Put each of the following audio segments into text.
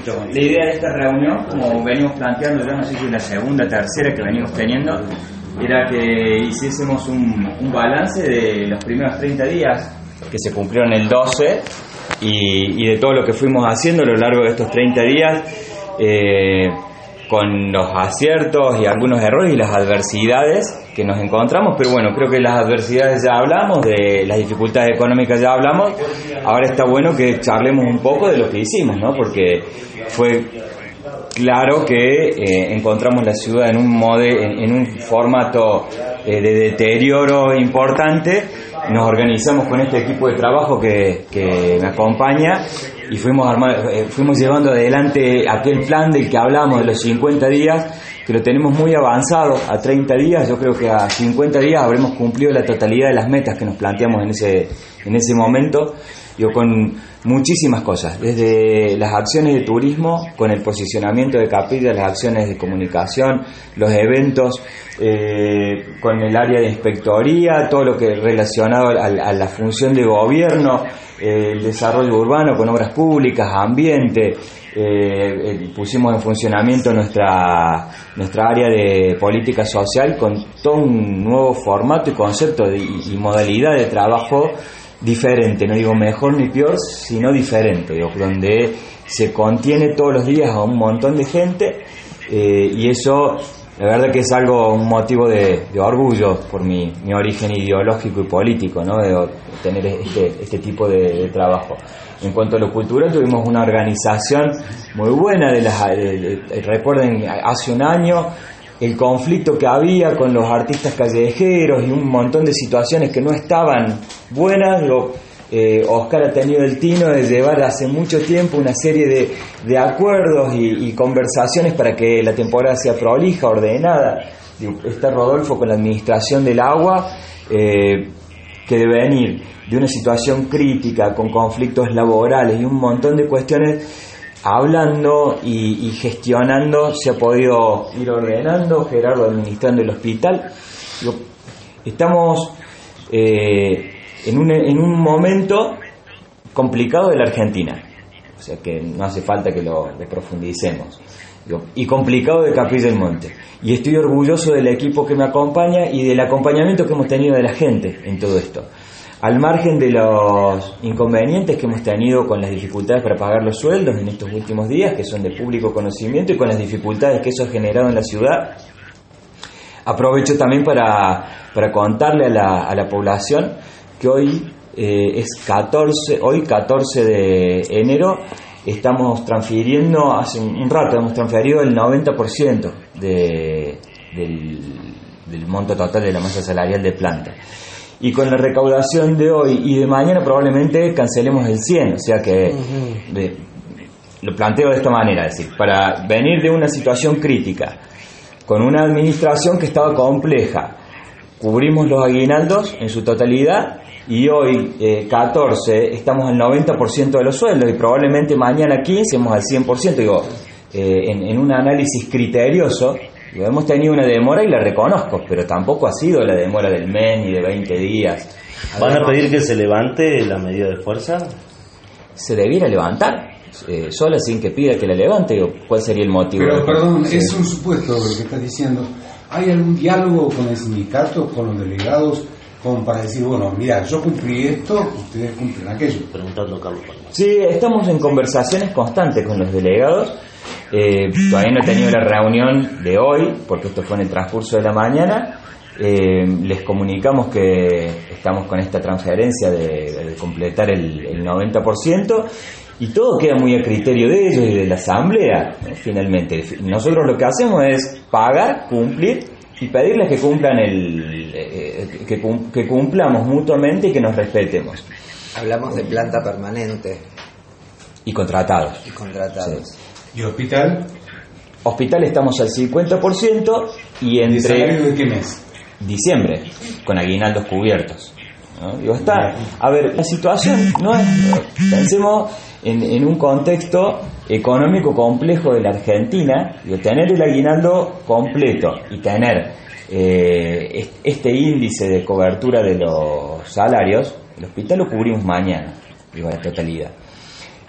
La idea de esta reunión, como venimos planteando ya, no sé si la segunda, tercera que venimos teniendo, era que hiciésemos un balance de los primeros 30 días que se cumplieron el 12 y de todo lo que fuimos haciendo a lo largo de estos 30 días, con los aciertos y algunos errores y las adversidades que nos encontramos. Pero bueno, creo que las adversidades ya hablamos, de las dificultades económicas ya hablamos. Ahora está bueno que charlemos un poco de lo que hicimos, ¿no? Porque fue claro que encontramos la ciudad en un formato de deterioro importante. Nos organizamos con este equipo de trabajo que me acompaña y fuimos llevando adelante aquel plan del que hablamos de los 50 días, que lo tenemos muy avanzado a 30 días. Yo creo que a 50 días habremos cumplido la totalidad de las metas que nos planteamos en ese momento. Yo con muchísimas cosas, desde las acciones de turismo, con el posicionamiento de Capilla, las acciones de comunicación, los eventos, con el área de inspectoría, todo lo que relacionado a la función de gobierno, el desarrollo urbano con obras públicas, ambiente. Pusimos en funcionamiento nuestra área de política social con todo un nuevo formato y concepto y modalidad de trabajo diferente, no digo mejor ni peor, sino diferente, donde se contiene todos los días a un montón de gente, y eso la verdad que es un motivo de orgullo por mi origen ideológico y político, ¿no? De tener este tipo de trabajo. En cuanto a lo cultural, tuvimos una organización muy buena recuerden, hace un año el conflicto que había con los artistas callejeros y un montón de situaciones que no estaban buenas. Oscar ha tenido el tino de llevar hace mucho tiempo una serie de acuerdos y conversaciones para que la temporada sea prolija, ordenada. Está Rodolfo con la administración del agua, que debe venir de una situación crítica, con conflictos laborales y un montón de cuestiones. Hablando y gestionando, se ha podido ir ordenando, Gerardo administrando el hospital. Estamos en un momento complicado de la Argentina, o sea que no hace falta que lo profundicemos, y complicado de Capilla del Monte, y estoy orgulloso del equipo que me acompaña y del acompañamiento que hemos tenido de la gente en todo esto. Al margen de los inconvenientes que hemos tenido con las dificultades para pagar los sueldos en estos últimos días, que son de público conocimiento, y con las dificultades que eso ha generado en la ciudad, aprovecho también para contarle a la población que hoy 14 de enero, estamos transfiriendo, hace un rato hemos transferido el 90% del monto total de la masa salarial de planta. Y con la recaudación de hoy y de mañana probablemente cancelemos el 100, o sea que lo planteo de esta manera, es decir, para venir de una situación crítica, con una administración que estaba compleja, cubrimos los aguinaldos en su totalidad y hoy 14 estamos al 90% de los sueldos y probablemente mañana 15 estemos al 100%, en un análisis criterioso. Hemos tenido una demora y la reconozco, pero tampoco ha sido la demora del mes ni de 20 días. ¿Van a pedir que se levante la medida de fuerza? Se debiera levantar, sola sin que pida que la levante. ¿Cuál sería el motivo? Pero perdón, es un supuesto lo que estás diciendo. ¿Hay algún diálogo con el sindicato, con los delegados, como para decir, bueno, mira, yo cumplí esto, ustedes cumplen aquello? Preguntando a Carlos Palma. Sí, estamos en conversaciones constantes con los delegados. Todavía no he tenido la reunión de hoy porque esto fue en el transcurso de la mañana. Les comunicamos que estamos con esta transferencia de completar el 90% y todo queda muy a criterio de ellos y de la asamblea, ¿no? Finalmente nosotros lo que hacemos es pagar, cumplir y pedirles que cumplan que cumplamos mutuamente y que nos respetemos. Hablamos de planta permanente y contratados. Sí. ¿Y hospital? Hospital estamos al 50% y entre... ¿De salario de qué mes? Diciembre, con aguinaldos cubiertos, ¿no? A ver, la situación no es... Pensemos en un contexto económico complejo de la Argentina, tener el aguinaldo completo y tener este índice de cobertura de los salarios, el hospital lo cubrimos mañana, la totalidad.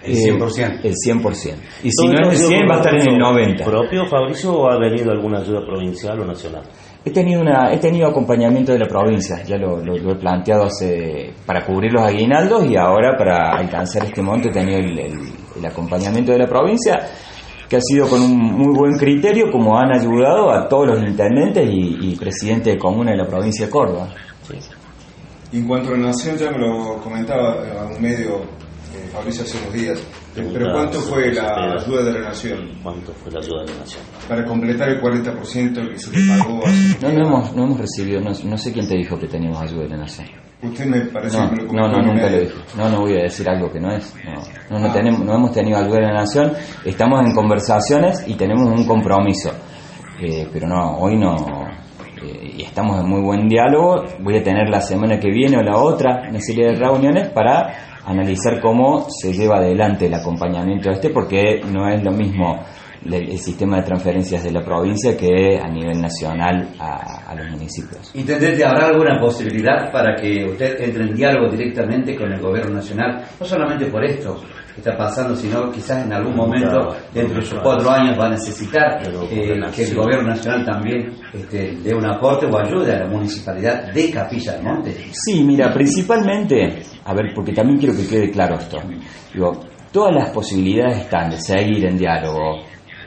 El 100%. El 100%. Y si no es el 100, va a estar en el 90%. ¿Propio, Fabricio, o ha venido alguna ayuda provincial o nacional? He tenido acompañamiento de la provincia, ya lo he planteado para cubrir los aguinaldos, y ahora para alcanzar este monto he tenido el acompañamiento de la provincia, que ha sido con un muy buen criterio, como han ayudado a todos los intendentes y presidentes de comuna de la provincia de Córdoba. Sí. Y en cuanto a la Nación, ya me lo comentaba a un medio, Fabricio, hace unos días, pero ¿cuánto fue la ayuda de la Nación? ¿Cuánto fue la ayuda de la Nación? Para completar el 40% que se le pagó hace... No hemos recibido, no sé quién te dijo que teníamos ayuda de la Nación. Usted me parece que me lo comentó. No, nunca lo dije. No voy a decir algo que no es. No hemos tenido ayuda de la Nación. Estamos en conversaciones y tenemos un compromiso. Pero no, hoy no. Y estamos en muy buen diálogo. Voy a tener la semana que viene o la otra una serie de reuniones para analizar cómo se lleva adelante el acompañamiento porque no es lo mismo el sistema de transferencias de la provincia que a nivel nacional a los municipios. Intendente, ¿habrá alguna posibilidad para que usted entre en diálogo directamente con el gobierno nacional? No solamente por esto que está pasando, sino quizás en algún momento, dentro de sus 4 años, va a necesitar que el gobierno nacional también dé un aporte o ayude a la municipalidad de Capilla del Monte. Sí, mira, principalmente, porque también quiero que quede claro esto. Todas las posibilidades están de seguir en diálogo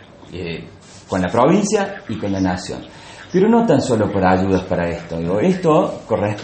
con la provincia y con la nación, pero no tan solo por ayudas para esto. Esto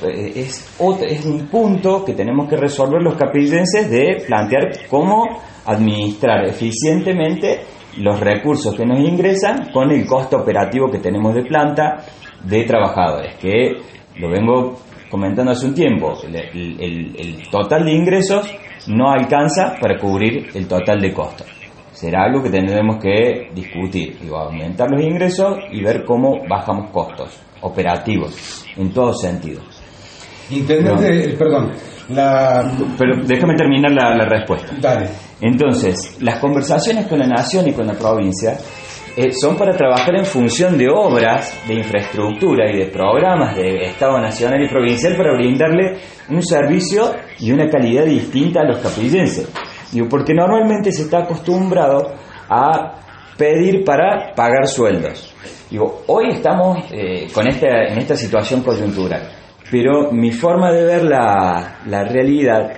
es un punto que tenemos que resolver los capillenses, de plantear cómo administrar eficientemente los recursos que nos ingresan con el costo operativo que tenemos de planta, de trabajadores, que lo vengo comentando hace un tiempo. El total de ingresos no alcanza para cubrir el total de costos. Será algo que tendremos que discutir, aumentar los ingresos y ver cómo bajamos costos operativos en todos sentidos. Intendente, perdón, pero déjame terminar la respuesta. Dale. Entonces, las conversaciones con la nación y con la provincia son para trabajar en función de obras, de infraestructura y de programas de Estado nacional y provincial para brindarle un servicio y una calidad distinta a los capillenses. Porque normalmente se está acostumbrado a pedir para pagar sueldos. Hoy estamos en esta situación coyuntural, pero mi forma de ver la realidad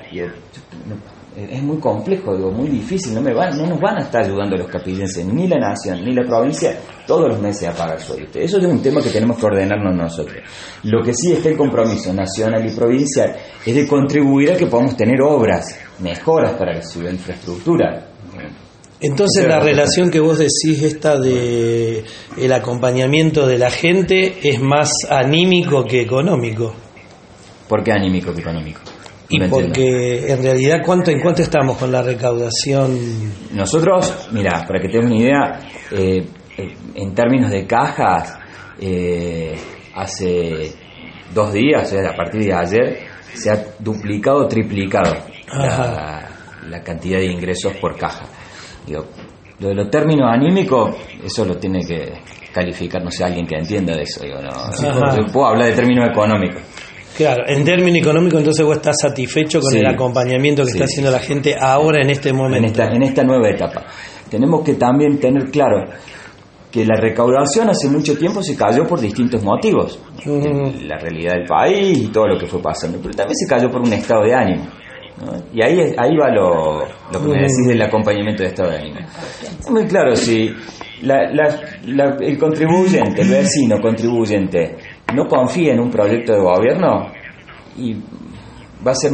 es muy complejo, muy difícil. No nos van a estar ayudando los capillenses, ni la nación, ni la provincia, todos los meses a pagar sueldos. Eso es un tema que tenemos que ordenarnos nosotros. Lo que sí está el compromiso nacional y provincial es de contribuir a que podamos tener obras, mejoras para la ciudad, infraestructura. Entonces la relación que vos decís, esta de el acompañamiento de la gente, es más anímico que económico. ¿Por qué anímico que económico? Y porque en realidad ¿en cuánto estamos con la recaudación? Nosotros, mira, para que tengas una idea, en términos de cajas, hace 2 días, a partir de ayer, se ha duplicado o triplicado la cantidad de ingresos por caja. Lo de los términos anímicos, eso lo tiene que calificar, no sé, alguien que entienda de eso. Yo puedo hablar de términos económicos. Claro, en términos económicos, entonces vos estás satisfecho con el acompañamiento que está haciendo la gente ahora en este momento. En esta nueva etapa. Tenemos que también tener claro que la recaudación hace mucho tiempo se cayó por distintos motivos. La realidad del país y todo lo que fue pasando, pero también se cayó por un estado de ánimo, ¿no? Y ahí va lo que me decís del acompañamiento de estado de ánimo. Es muy claro, si el contribuyente, el vecino contribuyente, no confía en un proyecto de gobierno, y va a ser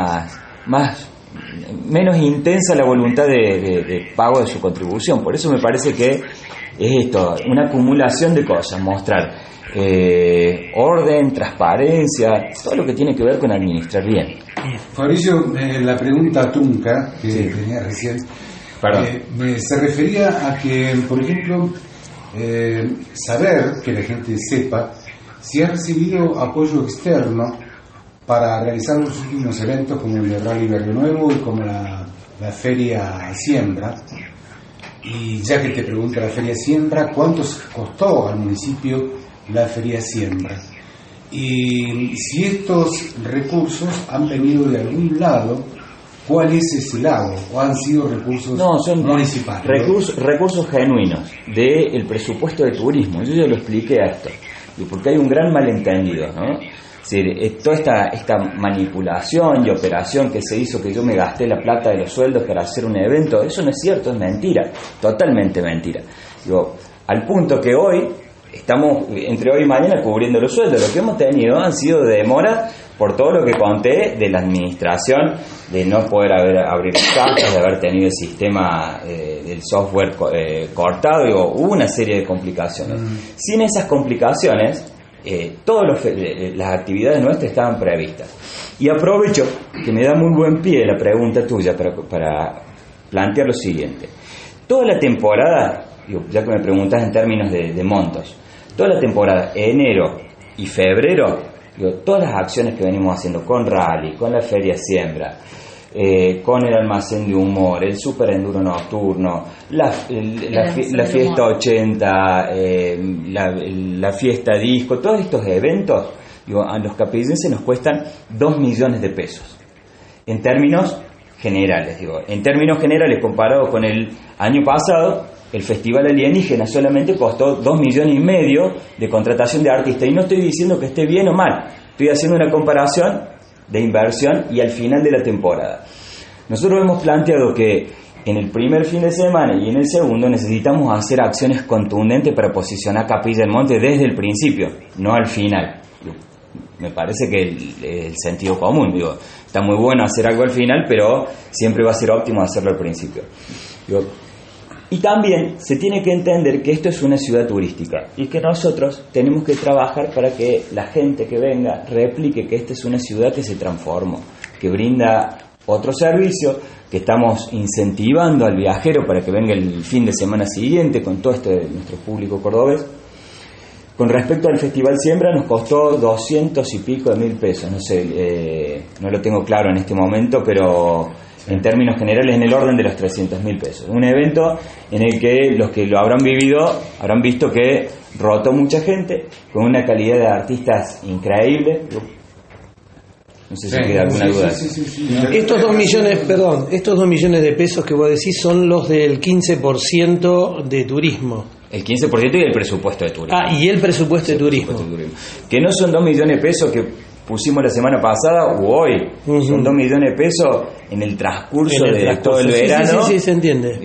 menos intensa la voluntad de pago de su contribución. Por eso me parece que es esto, una acumulación de cosas, mostrar orden, transparencia, todo lo que tiene que ver con administrar bien. Fabricio, la pregunta trunca que tenía recién, se refería a que, por ejemplo, saber, que la gente sepa si ha recibido apoyo externo para realizar los últimos eventos como el de Rally Barrio Nuevo y como la Feria Siembra. Y ya que te pregunto la Feria Siembra, ¿cuánto costó al municipio la Feria Siembra? Y si estos recursos han venido de algún lado ¿cuál es ese lago? ¿O han sido recursos municipales? Recursos genuinos del presupuesto de turismo. Yo ya lo expliqué a esto, porque hay un gran malentendido, ¿no? Es decir, toda esta manipulación y operación que se hizo, que yo me gasté la plata de los sueldos para hacer un evento, eso no es cierto, es mentira, totalmente mentira. Al punto que hoy estamos, entre hoy y mañana, cubriendo los sueldos. Lo que hemos tenido han sido demoras por todo lo que conté de la administración, de no poder abrir las cajas, de haber tenido el sistema del software cortado. Hubo una serie de complicaciones. Sin esas complicaciones, todas las actividades nuestras estaban previstas. Y aprovecho que me da muy buen pie la pregunta tuya para plantear lo siguiente. Toda la temporada, ya que me preguntas en términos de montos, toda la temporada, enero y febrero, todas las acciones que venimos haciendo con Rally, con la Feria Siembra, con el almacén de humor, el super enduro nocturno, la fiesta 80, la fiesta disco, todos estos eventos, a los capillenses nos cuestan 2 millones de pesos en términos generales. En términos generales, comparado con el año pasado, el Festival Alienígena solamente costó 2,5 millones de contratación de artistas. Y no estoy diciendo que esté bien o mal, estoy haciendo una comparación de inversión y al final de la temporada. Nosotros hemos planteado que en el primer fin de semana y en el segundo necesitamos hacer acciones contundentes para posicionar Capilla del Monte desde el principio, no al final. Me parece que el sentido común, está muy bueno hacer algo al final, pero siempre va a ser óptimo hacerlo al principio. Y también se tiene que entender que esto es una ciudad turística y que nosotros tenemos que trabajar para que la gente que venga replique que esta es una ciudad que se transformó, que brinda otro servicio, que estamos incentivando al viajero para que venga el fin de semana siguiente con todo nuestro público cordobés. Con respecto al Festival Siembra, nos costó 200 y pico de mil pesos, no sé, no lo tengo claro en este momento, pero en términos generales en el orden de los 300.000 pesos. Un evento en el que los que lo habrán vivido habrán visto que rotó mucha gente, con una calidad de artistas increíble. No sé si queda alguna duda. Sí. Estos 2 millones de pesos que vos decís son los del 15% de turismo. El 15% y el presupuesto de turismo. Y el presupuesto de turismo. Que no son 2 millones de pesos que pusimos la semana pasada u hoy. Son 2 millones de pesos en el transcurso de todo el verano. Sí, se entiende.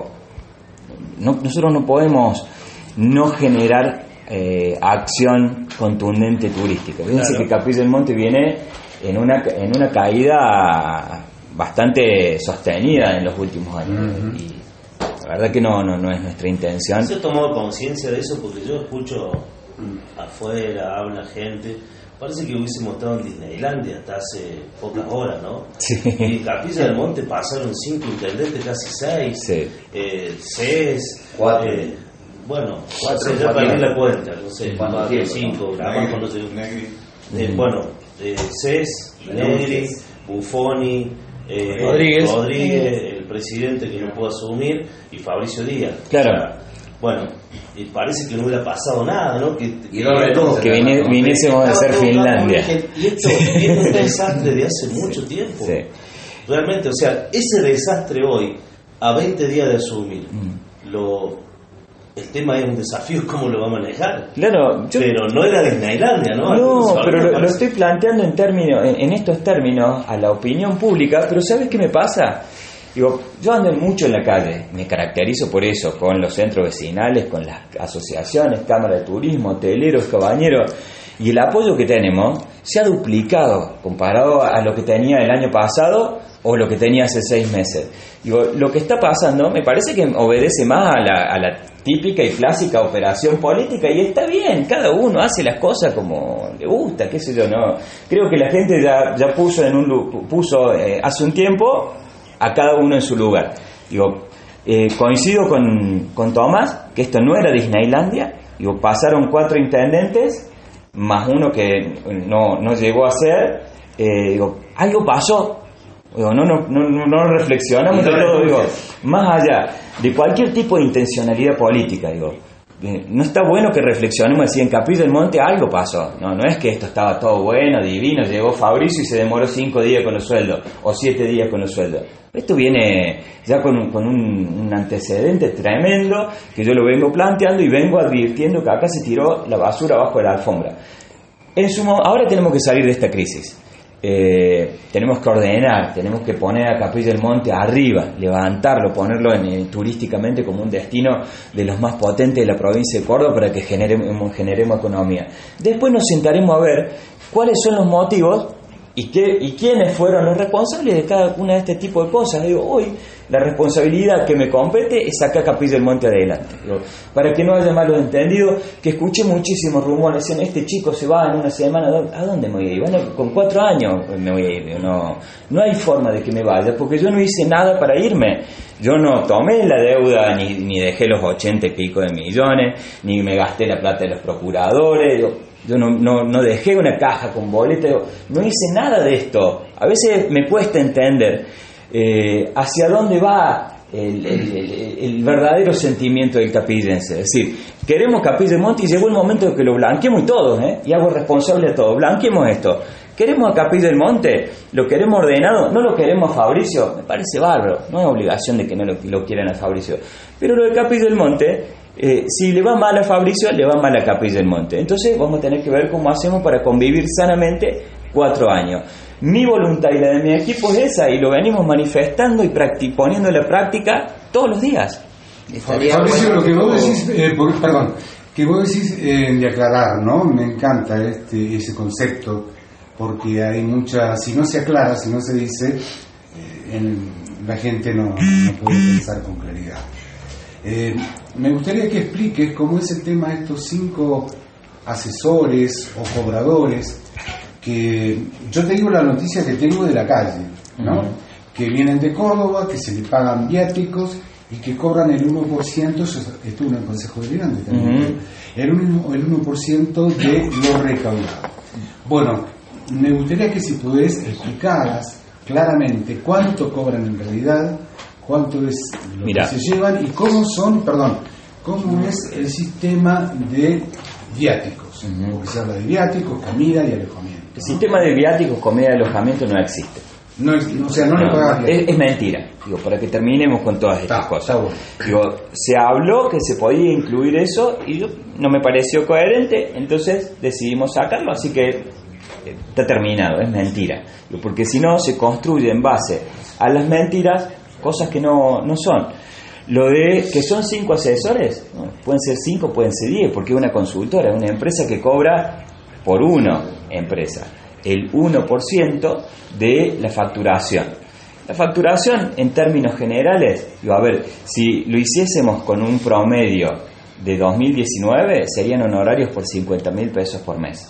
Nosotros no podemos no generar acción contundente turística. Fíjense que Capilla del Monte viene en una caída bastante sostenida en los últimos años. Y la verdad que no es nuestra intención. ¿Se ha tomado conciencia de eso? Porque yo escucho afuera, habla gente. Parece que hubiésemos estado en Disneylandia hasta hace pocas horas, ¿no? Sí. Y en Capilla del Monte pasaron 5 intendentes, casi 6. Sí. 6. 4. Bueno, 4 ya perdí la cuenta, no sé, 4, 5, Gramajo, no sé. CES, Negri, Buffoni, Rodríguez, el presidente que no pudo asumir, y Fabricio Díaz. Claro. Y parece que no hubiera pasado nada, ¿no? Que viniésemos a ser Finlandia. Y esto es un desastre de hace mucho tiempo. Sí. Realmente, o sea, ese desastre hoy, a 20 días de asumir, el tema es un desafío, cómo lo va a manejar. Claro, pero no era Disneylandia, ¿no? No, pero lo estoy planteando en estos términos a la opinión pública. Pero ¿sabes qué me pasa? Yo ando mucho en la calle, me caracterizo por eso, con los centros vecinales, con las asociaciones, cámaras de turismo, hoteleros, cabañeros, y el apoyo que tenemos se ha duplicado comparado a lo que tenía el año pasado o lo que tenía hace 6 meses. Lo que está pasando me parece que obedece más a la típica y clásica operación política, y está bien, cada uno hace las cosas como le gusta, qué sé yo, no. Creo que la gente ya puso hace un tiempo a cada uno en su lugar. Coincido con Tomás que esto no era Disneylandia. Pasaron 4 intendentes más uno que no llegó a ser. Algo pasó. No reflexionamos de todo. Más allá de cualquier tipo de intencionalidad política, no está bueno que reflexionemos así, en Capilla del Monte algo pasó, no es que esto estaba todo bueno, divino, llegó Fabricio y se demoró 5 días con los sueldos o 7 días con los sueldos. Esto viene ya con un antecedente tremendo que yo lo vengo planteando y vengo advirtiendo que acá se tiró la basura abajo de la alfombra. Ahora tenemos que salir de esta crisis. Tenemos que ordenar, tenemos que poner a Capilla del Monte arriba, levantarlo, ponerlo turísticamente como un destino de los más potentes de la provincia de Córdoba para que generemos economía. Después nos sentaremos a ver cuáles son los motivos y quiénes fueron los responsables de cada una de este tipo de cosas. Digo, hoy la responsabilidad que me compete es sacar Capilla del Monte adelante. Digo, para que no haya malos entendidos, que escuché muchísimos rumores, decían, este chico se va en una semana, ¿a dónde me voy a ir? Bueno, con 4 años me voy a ir. No hay forma de que me vaya, porque yo no hice nada para irme. Yo no tomé la deuda, ni dejé los 80 y pico de millones, ni me gasté la plata de los procuradores. Yo no dejé una caja con boletas, no hice nada de esto. A veces me cuesta entender hacia dónde va el verdadero sentimiento del capillense. Es decir, queremos Capilla del Monte y llegó el momento de que lo blanqueemos y todos, y hago responsable a todos. Blanqueemos esto. ¿Queremos a Capilla del Monte? ¿Lo queremos ordenado? ¿No lo queremos a Fabricio? Me parece bárbaro. No hay obligación de que no lo quieran a Fabricio. Pero lo de Capilla del Monte, si le va mal a Fabricio, le va mal a Capilla del Monte. Entonces vamos a tener que ver cómo hacemos para convivir sanamente 4 años. Mi voluntad y la de mi equipo es esa, y lo venimos manifestando y poniendo en la práctica todos los días. Fabricio, lo que vos decís, que vos decís de aclarar, ¿no? Me encanta ese concepto, porque hay si no se aclara, si no se dice, la gente no puede pensar con claridad. Me gustaría que expliques cómo es el tema de estos 5 asesores o cobradores, que yo te digo la noticia que tengo de la calle, ¿no? Que vienen de Córdoba, que se les pagan viáticos y que cobran el 1%, estuvo en el Consejo Deliberante también, el 1% de lo recaudado. Bueno, me gustaría que si podés explicaras claramente cuánto cobran en realidad, cuánto es lo que se llevan y cómo es el sistema de viáticos, porque se habla de viáticos, comida y alojamiento. El sistema de viáticos, comida y alojamiento no existe. No le pagas es mentira, para que terminemos con todas estas cosas. Se habló que se podía incluir eso y no me pareció coherente, entonces decidimos sacarlo, así que está terminado, es mentira. Porque si no, se construye en base a las mentiras cosas que no son. Lo de que son 5 asesores, pueden ser 5, pueden ser 10, porque es una consultora, es una empresa que cobra por empresa el 1% de la facturación. La facturación, en términos generales, si lo hiciésemos con un promedio de 2019, serían honorarios por 50.000 pesos por mes.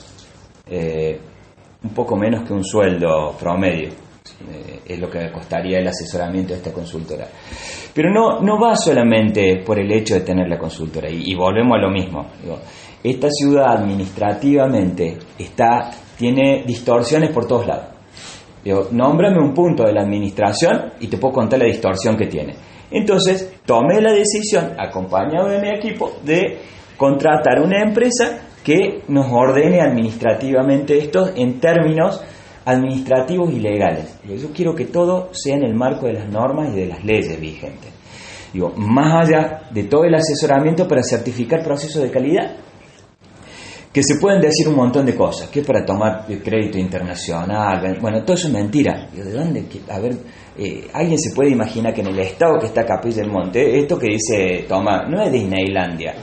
Un poco menos que un sueldo promedio. Es lo que costaría el asesoramiento de esta consultora. Pero no va solamente por el hecho de tener la consultora, y volvemos a lo mismo. Esta ciudad administrativamente tiene distorsiones por todos lados. Nómbrame un punto de la administración y te puedo contar la distorsión que tiene. Entonces tomé la decisión, acompañado de mi equipo, de contratar una empresa que nos ordene administrativamente esto en términos administrativos y legales. Yo quiero que todo sea en el marco de las normas y de las leyes vigentes. Más allá de todo el asesoramiento para certificar procesos de calidad, que se pueden decir un montón de cosas, que es para tomar crédito internacional, todo eso es mentira. ¿De dónde? Alguien se puede imaginar que en el estado que está Capilla del Monte, esto que dice Tomás, no es Disneylandia.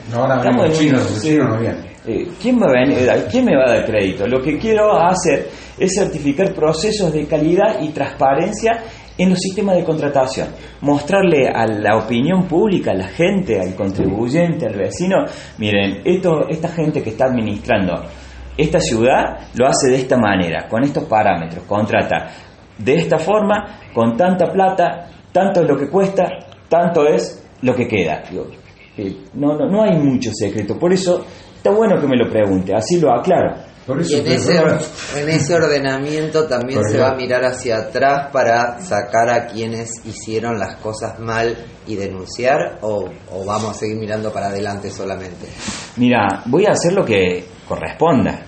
¿Quién me va a dar crédito? Lo que quiero hacer es certificar procesos de calidad y transparencia en los sistemas de contratación, mostrarle a la opinión pública, a la gente, al contribuyente, al vecino, miren, esta gente que está administrando esta ciudad lo hace de esta manera, con estos parámetros, contrata de esta forma, con tanta plata, tanto es lo que cuesta, tanto es lo que queda. No hay mucho secreto, por eso está bueno que me lo pregunte, así lo aclaro. Por eso, Y en ese ordenamiento también se va a mirar hacia atrás para sacar a quienes hicieron las cosas mal y denunciar, o vamos a seguir mirando para adelante solamente. Mira, voy a hacer lo que corresponda.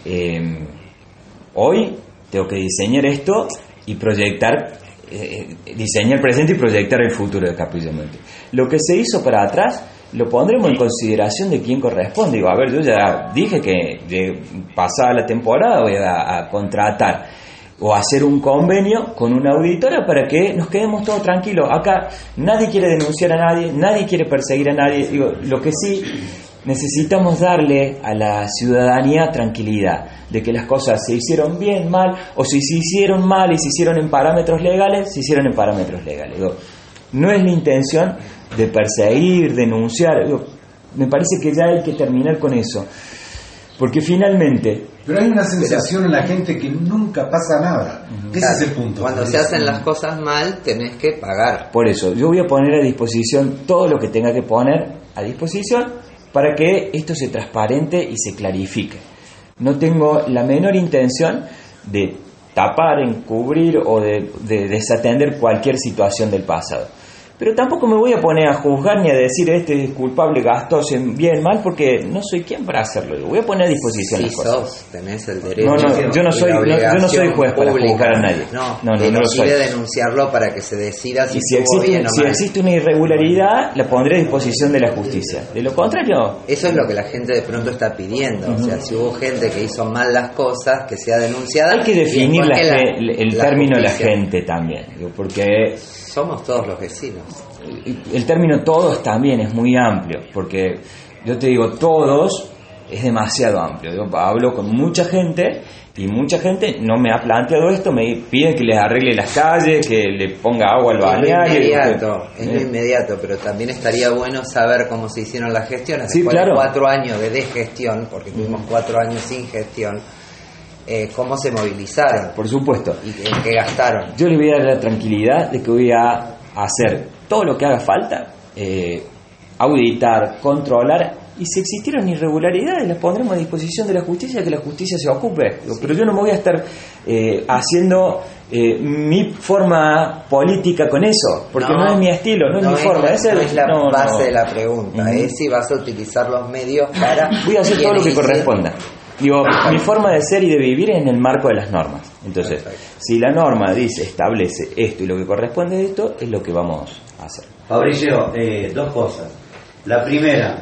Hoy tengo que diseñar esto y proyectar, diseñar el presente y proyectar el futuro de Capilla del Monte. Lo que se hizo para atrás lo pondremos en consideración de quién corresponde. Digo, a ver, yo ya dije que pasada la temporada voy a contratar o hacer un convenio con una auditora para que nos quedemos todos tranquilos. Acá nadie quiere denunciar a nadie, nadie quiere perseguir a nadie. Digo, lo que sí necesitamos darle a la ciudadanía tranquilidad de que las cosas se hicieron bien, mal, o si se hicieron mal y se hicieron en parámetros legales, se hicieron en parámetros legales. Digo, no es la intención de perseguir, denunciar. Digo, me parece que ya hay que terminar con eso, porque finalmente... Pero hay una sensación en la gente que nunca pasa nada. Ese es el punto. Cuando se hacen las cosas mal, tenés que pagar. Por eso, yo voy a poner a disposición todo lo que tenga que poner a disposición para que esto se transparente y se clarifique. No tengo la menor intención de tapar, encubrir o de desatender cualquier situación del pasado. Pero tampoco me voy a poner a juzgar ni a decir este es culpable, gastó bien, mal, porque no soy quien para hacerlo. Yo voy a poner a disposición las cosas. Tenés el derecho. No, yo no soy juez para juzgar a nadie. No lo soy. Quiere denunciarlo para que se decida si existe una irregularidad, la pondré a disposición de la justicia. De lo contrario... Eso es lo que la gente de pronto está pidiendo. O sea, si hubo gente que hizo mal las cosas, que sea denunciada. Hay que definir el término la gente también, porque... Somos todos los vecinos. El término todos también es muy amplio, porque yo te digo todos es demasiado amplio. Yo hablo con mucha gente y mucha gente no me ha planteado esto, me piden que les arregle las calles, que le ponga agua al balneario. Es lo inmediato, pero también estaría bueno saber cómo se hicieron las gestiones. Sí, después claro. de 4 años de desgestión, porque tuvimos 4 años sin gestión, cómo se movilizaron. Por supuesto. Y en qué gastaron. Yo les voy a dar la tranquilidad de que voy a hacer todo lo que haga falta, auditar, controlar, y si existieron irregularidades las pondremos a disposición de la justicia, que la justicia se ocupe. Pero yo no me voy a estar haciendo mi forma política con eso, porque no es mi estilo, no es mi forma. Esa es la base de la pregunta, es si vas a utilizar los medios para... Voy a hacer todo lo que corresponda. Digo, mi forma de ser y de vivir es en el marco de las normas. Entonces, si la norma dice, establece esto y lo que corresponde de esto, es lo que vamos a hacer. Fabricio, 2 cosas. La primera,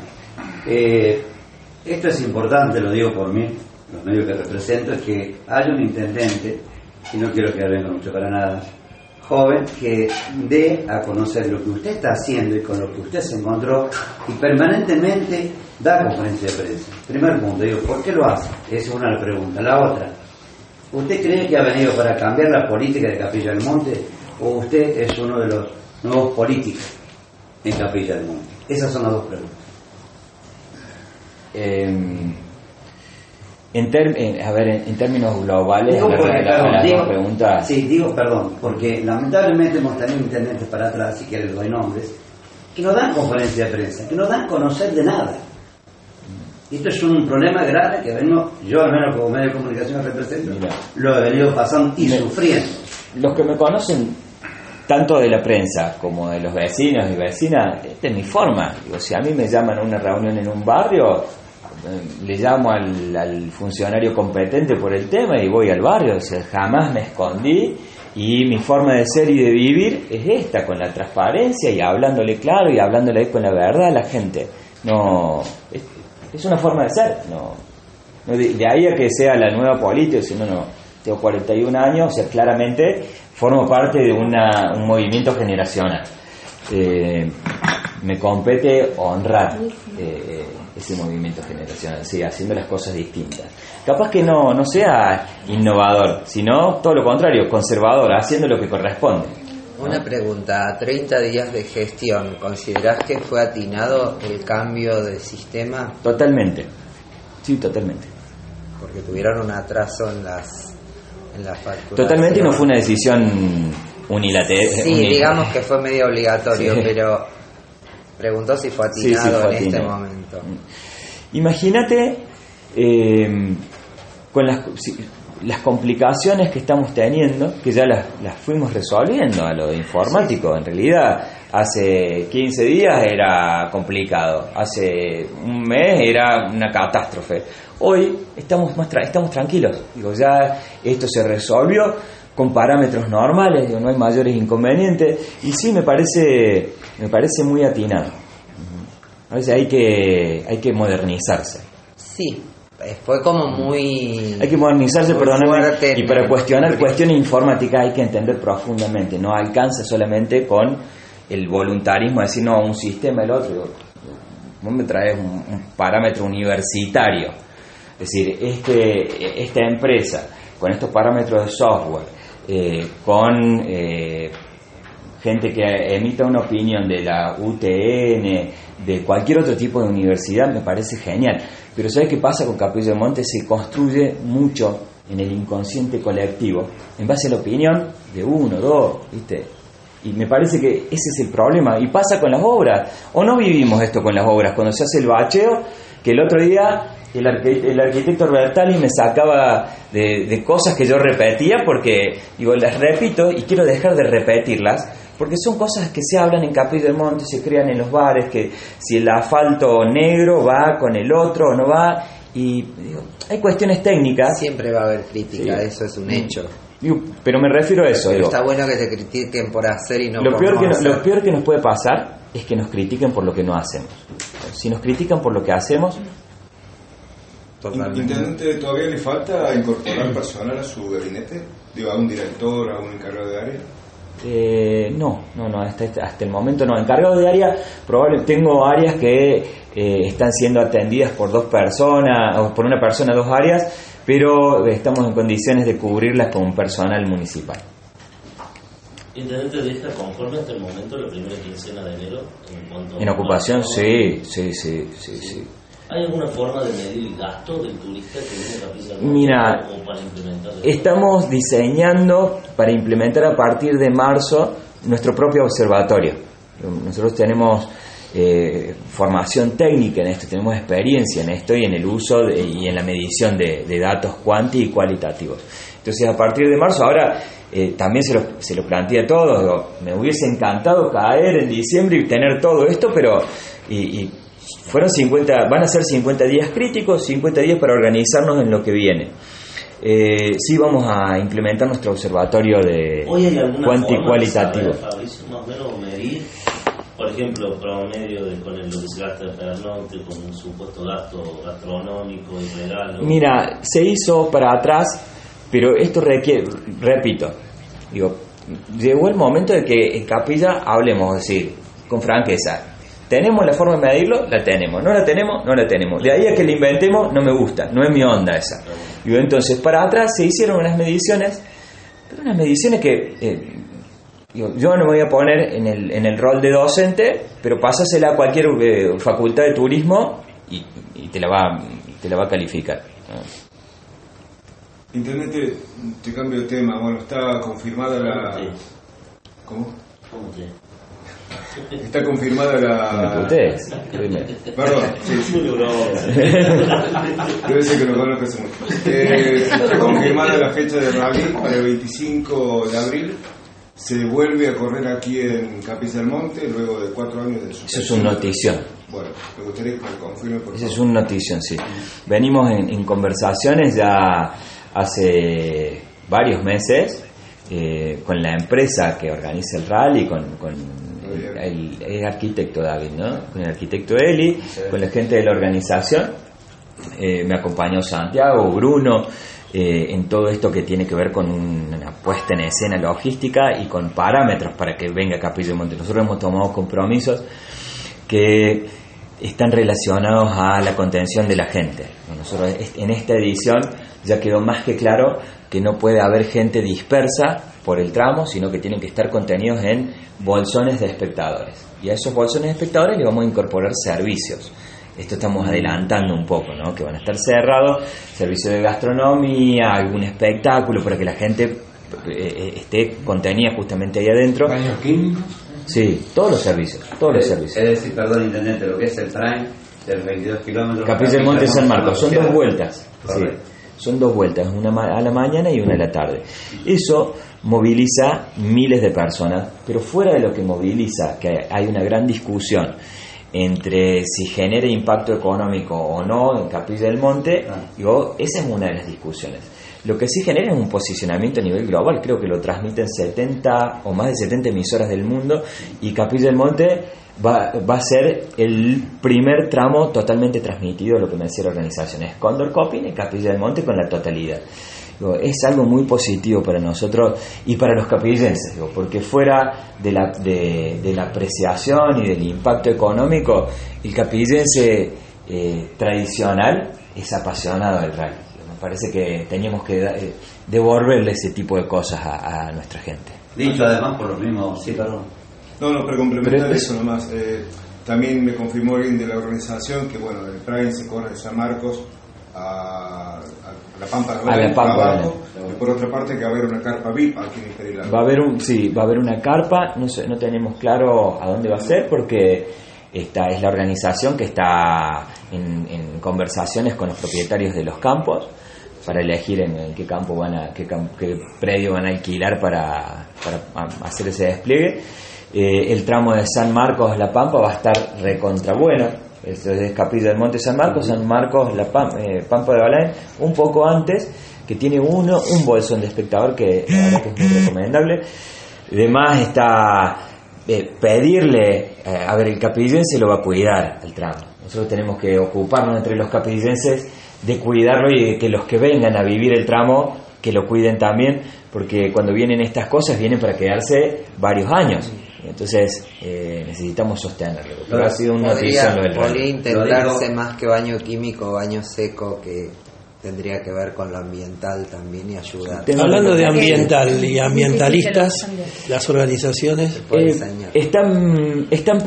esto es importante, lo digo por mí, los medios que represento, es que haya un intendente, y no quiero que venga mucho para nada, joven, que dé a conocer lo que usted está haciendo y con lo que usted se encontró, y permanentemente da conferencia de prensa. Primer punto, digo, ¿por qué lo hace? Esa es una de las preguntas. La otra, ¿usted cree que ha venido para cambiar la política de Capilla del Monte o usted es uno de los nuevos políticos en Capilla del Monte? Esas son las 2 preguntas. En términos globales, Digo, preguntas. Sí, digo, perdón, porque lamentablemente hemos tenido intendentes para atrás, si quieren les doy nombres, que no dan conferencia de prensa, que no dan conocer de nada. Y esto es un problema grave que yo al menos como medio de comunicación represento, lo he venido pasando y sufriendo. Los que me conocen, tanto de la prensa como de los vecinos y vecinas, esta es mi forma. Digo, si a mí me llaman a una reunión en un barrio, le llamo al funcionario competente por el tema y voy al barrio. O sea, jamás me escondí, y mi forma de ser y de vivir es esta, con la transparencia y hablándole claro y hablándole con la verdad a la gente. No, es una forma de ser. No de ahí a que sea la nueva política, si no, tengo 41 años, o sea, claramente formo parte de un movimiento generacional. Me compete honrar ese movimiento generacional, sí, haciendo las cosas distintas. Capaz que no sea innovador, sino todo lo contrario, conservador, haciendo lo que corresponde. Una pregunta, a 30 días de gestión, ¿considerás que fue atinado el cambio de sistema? Totalmente, sí, totalmente. Porque tuvieron un atraso en las facturas. Totalmente, y no fue una decisión unilateral. Sí, digamos que fue medio obligatorio, sí. Pero preguntó si fue atinado en este momento. Imagínate con las complicaciones que estamos teniendo, que ya las fuimos resolviendo a lo de informático. En realidad, hace 15 días era complicado, hace un mes era una catástrofe. Hoy estamos tranquilos. Digo, ya esto se resolvió con parámetros normales, digo, no hay mayores inconvenientes, y sí me parece muy atinado. A veces hay que modernizarse. Sí. Fue como muy... Hay que modernizarse, perdóname, y para cuestionar cuestiones informáticas hay que entender profundamente. No alcanza solamente con el voluntarismo de decir, no, un sistema, el otro. Vos me traes un parámetro universitario. Es decir, esta empresa, con estos parámetros de software, con gente que emita una opinión de la UTN, de cualquier otro tipo de universidad, me parece genial. Pero ¿sabes qué pasa con Capilla del Monte? Se construye mucho en el inconsciente colectivo en base a la opinión de uno, dos, ¿viste? Y me parece que ese es el problema. Y pasa con las obras. ¿O no vivimos esto con las obras? Cuando se hace el bacheo, que el otro día el arquitecto Bertali me sacaba de cosas que yo repetía, porque digo, las repito y quiero dejar de repetirlas, porque son cosas que se hablan en Capilla del Monte, se crean en los bares, que si el asfalto negro va con el otro o no va, y digo, hay cuestiones técnicas. Siempre va a haber crítica, sí. Eso es un hecho. Digo, pero me refiero a eso. Pero está bueno que te critiquen por hacer y no lo por peor no que hacer. Lo peor que nos puede pasar es que nos critiquen por lo que no hacemos. Si nos critican por lo que hacemos... Totalmente. ¿Intendente, todavía le falta incorporar personal a su gabinete? Digo, a un director, a un encargado de área. No, hasta el momento no. Encargado de área, probablemente tengo áreas que están siendo atendidas por dos personas, o por una persona, dos áreas, pero estamos en condiciones de cubrirlas con personal municipal. ¿Intendente deja conforme hasta el momento la primera quincena de enero? En ocupación, sí. ¿Hay alguna forma de medir el gasto del turista que viene a Capilla del Monte? Mira, para implementar estamos diseñando para implementar a partir de marzo nuestro propio observatorio. Nosotros tenemos formación técnica en esto, tenemos experiencia en esto y en el uso y en la medición de datos cuanti y cualitativos. Entonces, a partir de marzo, ahora también se lo planteé a todos. Digo, me hubiese encantado caer en diciembre y tener todo esto, pero van a ser 50 días críticos, 50 días para organizarnos en lo que viene. Sí, vamos a implementar nuestro observatorio de cuanti y cualitativo. Fabricio, más o menos medir, por ejemplo, promedio con lo que se gasta el pernocte, con un supuesto gasto gastronómico y regalo. Mira, se hizo para atrás, pero esto requiere, repito, llegó el momento de que en Capilla hablemos, es decir, con franqueza. ¿Tenemos la forma de medirlo? La tenemos. ¿No la tenemos? No la tenemos. De ahí a que la inventemos, no me gusta, no es mi onda esa. Y entonces, para atrás se hicieron unas mediciones, pero unas mediciones que yo no me voy a poner en el rol de docente, pero pásasela a cualquier facultad de turismo y te la va a calificar. Intendente, te cambio de tema. Bueno, está confirmada la... ¿Cómo? ¿Cómo te? Está confirmada la... Perdón, sí. Debe ser que no conozcas mucho. Está confirmada la fecha de rally para el 25 de abril. Se vuelve a correr aquí en Capilla del Monte luego de 4 años de suspensión. Eso es una notición. Bueno, me gustaría que me confirme, por favor. Eso es una notición, sí. Venimos en conversaciones ya hace varios meses con la empresa que organiza el rally, con el arquitecto David, ¿no? Con el arquitecto Eli, con la gente de la organización. Me acompañó Santiago, Bruno, en todo esto que tiene que ver con una puesta en escena logística y con parámetros para que venga Capilla del Monte. Nosotros hemos tomado compromisos que están relacionados a la contención de la gente. Nosotros en esta edición ya quedó más que claro que no puede haber gente dispersa por el tramo, sino que tienen que estar contenidos en bolsones de espectadores. Y a esos bolsones de espectadores le vamos a incorporar servicios. Esto estamos adelantando un poco, ¿no? Que van a estar cerrados, servicio de gastronomía, algún espectáculo para que la gente esté contenida justamente ahí adentro. ¿Baños químicos? Sí, todos los servicios. Es decir, perdón, intendente, lo que es el tren del 22 kilómetros. Capilla del Monte San Marcos, son 2 vueltas. Sí. Son 2 vueltas, una a la mañana y una a la tarde. Eso moviliza miles de personas, pero fuera de lo que moviliza, que hay una gran discusión entre si genera impacto económico o no en Capilla del Monte, digo, esa es una de las discusiones. Lo que sí genera es un posicionamiento a nivel global. Creo que lo transmiten 70 o más de 70 emisoras del mundo, y Capilla del Monte va a ser el primer tramo totalmente transmitido, lo que me decía la organización es Cóndor Coping y Capilla del Monte con la totalidad. Digo, es algo muy positivo para nosotros y para los capillenses, digo, porque fuera de la apreciación y del impacto económico, el capillense tradicional es apasionado del rally. Me parece que teníamos que devolverle ese tipo de cosas a nuestra gente. Dicho además por lo mismo, sí, perdón. No, pero complementar eso nomás. También me confirmó alguien de la organización que, bueno, el Prime se corre de San Marcos a la Pampa de Belén, abajo, y por otra parte que va a haber una carpa VIP aquí en Imperial. Va a haber una carpa, no tenemos claro a dónde va a ser, porque esta es la organización que está en conversaciones con los propietarios de los campos para elegir en qué campo qué predio van a alquilar para hacer ese despliegue. El tramo de San Marcos La Pampa va a estar recontra bueno. Esto es Capilla del Monte San Marcos La Pampa de Belén, un poco antes, que tiene un bolsón de espectador que la verdad que es muy recomendable. Además está pedirle, el capillense lo va a cuidar el tramo. Nosotros tenemos que ocuparnos entre los capillenses de cuidarlo, y de que los que vengan a vivir el tramo que lo cuiden también, porque cuando vienen estas cosas vienen para quedarse varios años. Entonces necesitamos sostenerlo. Pero ha sido una noticia lo del rally. Podría intentarse más que baño químico o baño seco, que tendría que ver con lo ambiental también y ayudar. Hablando de ambiental y ambientalistas, las organizaciones están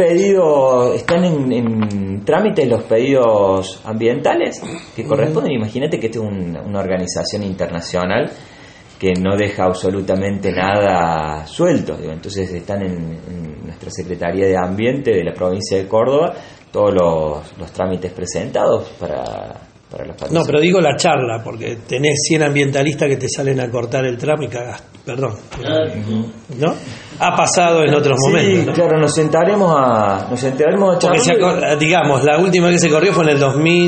en trámite los pedidos ambientales que corresponden. Imagínate que esta es una organización internacional que no deja absolutamente nada suelto. Entonces están en nuestra Secretaría de Ambiente de la provincia de Córdoba todos los trámites presentados para los patrocinadores. No, pero digo la charla, porque tenés 100 ambientalistas que te salen a cortar el tramo y cagás. Perdón. ¿No? Ha pasado en otros momentos, ¿no? Claro, nos sentaremos a charlar. Digamos, la última que se corrió fue en el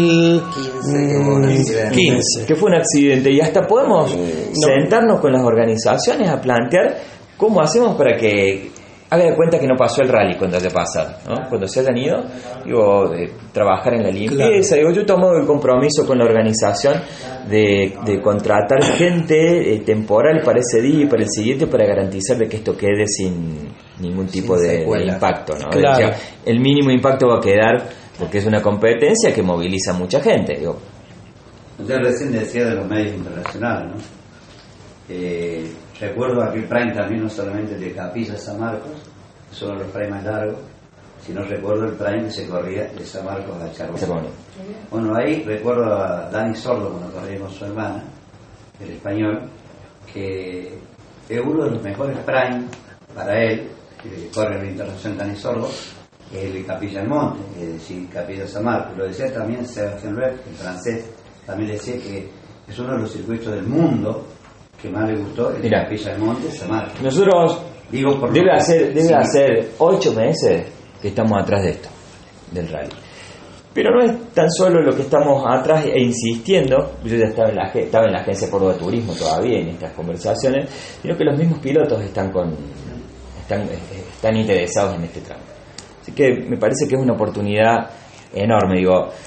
2015. Que fue un accidente, y hasta podemos sentarnos con las organizaciones a plantear cómo hacemos para que haga de cuenta que no pasó el rally cuando haya pasado, ¿no? Cuando se hayan ido, trabajar en la limpieza. Claro. Yo tomo el compromiso con la organización de contratar gente temporal para ese día y para el siguiente, para garantizar de que esto quede sin ningún tipo de impacto, ¿no? Claro. O sea, el mínimo impacto va a quedar, porque es una competencia que moviliza a mucha gente. Usted recién decía de los medios internacionales, ¿no? Recuerdo aquel Prime también, no solamente de Capilla a San Marcos, que son los Prime más largos, sino recuerdo el Prime que se corría de San Marcos a Charbonnier. Bueno, ahí recuerdo a Dani Sordo, cuando corría con su hermana, el español, que es uno de los mejores Prime para él, que corre la Internacional Dani Sordo, que es el de Capilla del Monte, es decir, Capilla San Marcos. Lo decía también Sébastien Loeb, el francés, también decía que es uno de los circuitos del mundo que más le gustó, el de Capilla del Monte, San Marcos. Nosotros debe hacer 8 meses que estamos atrás de esto, del rally. Pero no es tan solo lo que estamos atrás e insistiendo. Yo ya estaba en la agencia Córdoba de Turismo todavía en estas conversaciones, sino que los mismos pilotos están interesados en este tramo. Así que me parece que es una oportunidad enorme,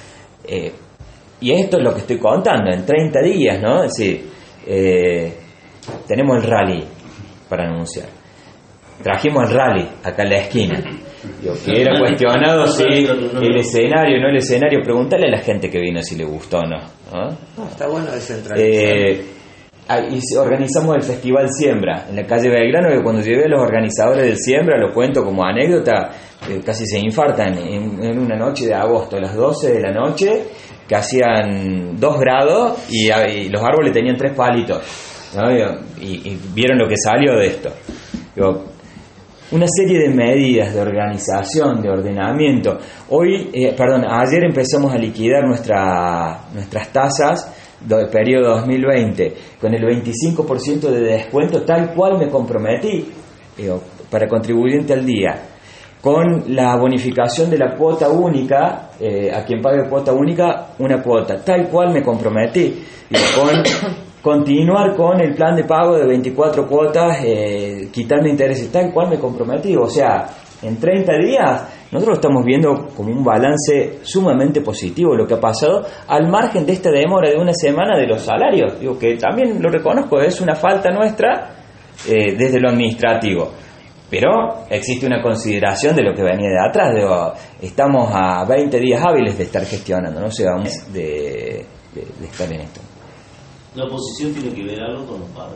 y esto es lo que estoy contando, en 30 días, ¿no? Es decir, tenemos el rally para anunciar. Trajimos el rally acá en la esquina. Que era cuestionado si el escenario, no el escenario. Preguntarle a la gente que vino si le gustó o no. Está bueno descentralizar. Y organizamos el Festival Siembra en la calle Belgrano, que cuando llevé a los organizadores del Siembra, lo cuento como anécdota, casi se infartan en una noche de agosto, a las 12 de la noche, que hacían 2 grados y los árboles tenían 3 palitos, ¿no? Y vieron lo que salió de esto. Una serie de medidas de organización, de ordenamiento. Ayer empezamos a liquidar nuestras tasas del periodo 2020 con el 25% de descuento, tal cual me comprometí, para contribuyente al día, con la bonificación de la cuota única, a quien pague cuota única, una cuota, tal cual me comprometí, con continuar con el plan de pago de 24 cuotas, quitando intereses, tal cual me comprometí. O sea, en 30 días nosotros estamos viendo como un balance sumamente positivo lo que ha pasado, al margen de esta demora de una semana de los salarios. Digo que también lo reconozco, es una falta nuestra desde lo administrativo, pero existe una consideración de lo que venía de atrás. Digo, estamos a 20 días hábiles de estar gestionando, no llegamos de estar en esto. ¿La oposición tiene que ver algo con los pagos?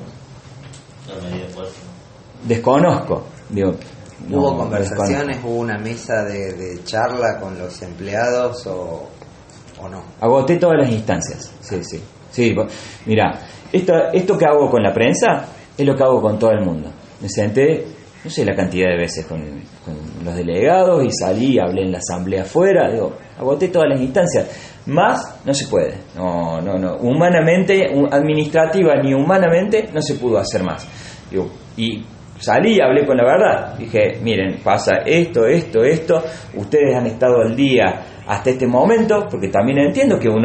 La medida fuerte. Desconozco, digo. ¿Hubo conversaciones, hubo una mesa de charla con los empleados o no? Agoté todas las instancias, sí. Mira, esto que hago con la prensa es lo que hago con todo el mundo. Me senté, no sé la cantidad de veces con los delegados y salí, hablé en la asamblea afuera, digo, agoté todas las instancias. Más no se puede, no, humanamente, administrativa ni humanamente no se pudo hacer más. Digo, y salí y hablé con la verdad, dije, miren, pasa esto, ustedes han estado al día hasta este momento, porque también entiendo que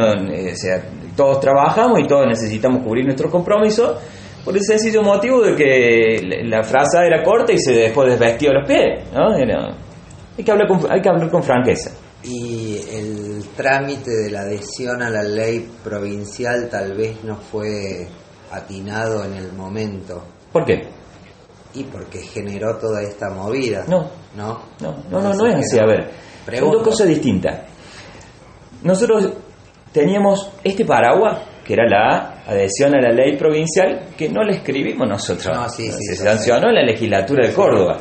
todos trabajamos y todos necesitamos cubrir nuestros compromisos, por el sencillo motivo de que la frase era corta y se dejó desvestido los pies, ¿no? Hay que hablar con franqueza. Y el trámite de la adhesión a la ley provincial tal vez no fue atinado en el momento. ¿Por qué? Y porque generó toda esta movida. No es así. A ver, son dos cosas distintas. Nosotros teníamos este paraguas, que era la adhesión a la ley provincial, que no la escribimos nosotros. Se sancionó en la legislatura de Córdoba.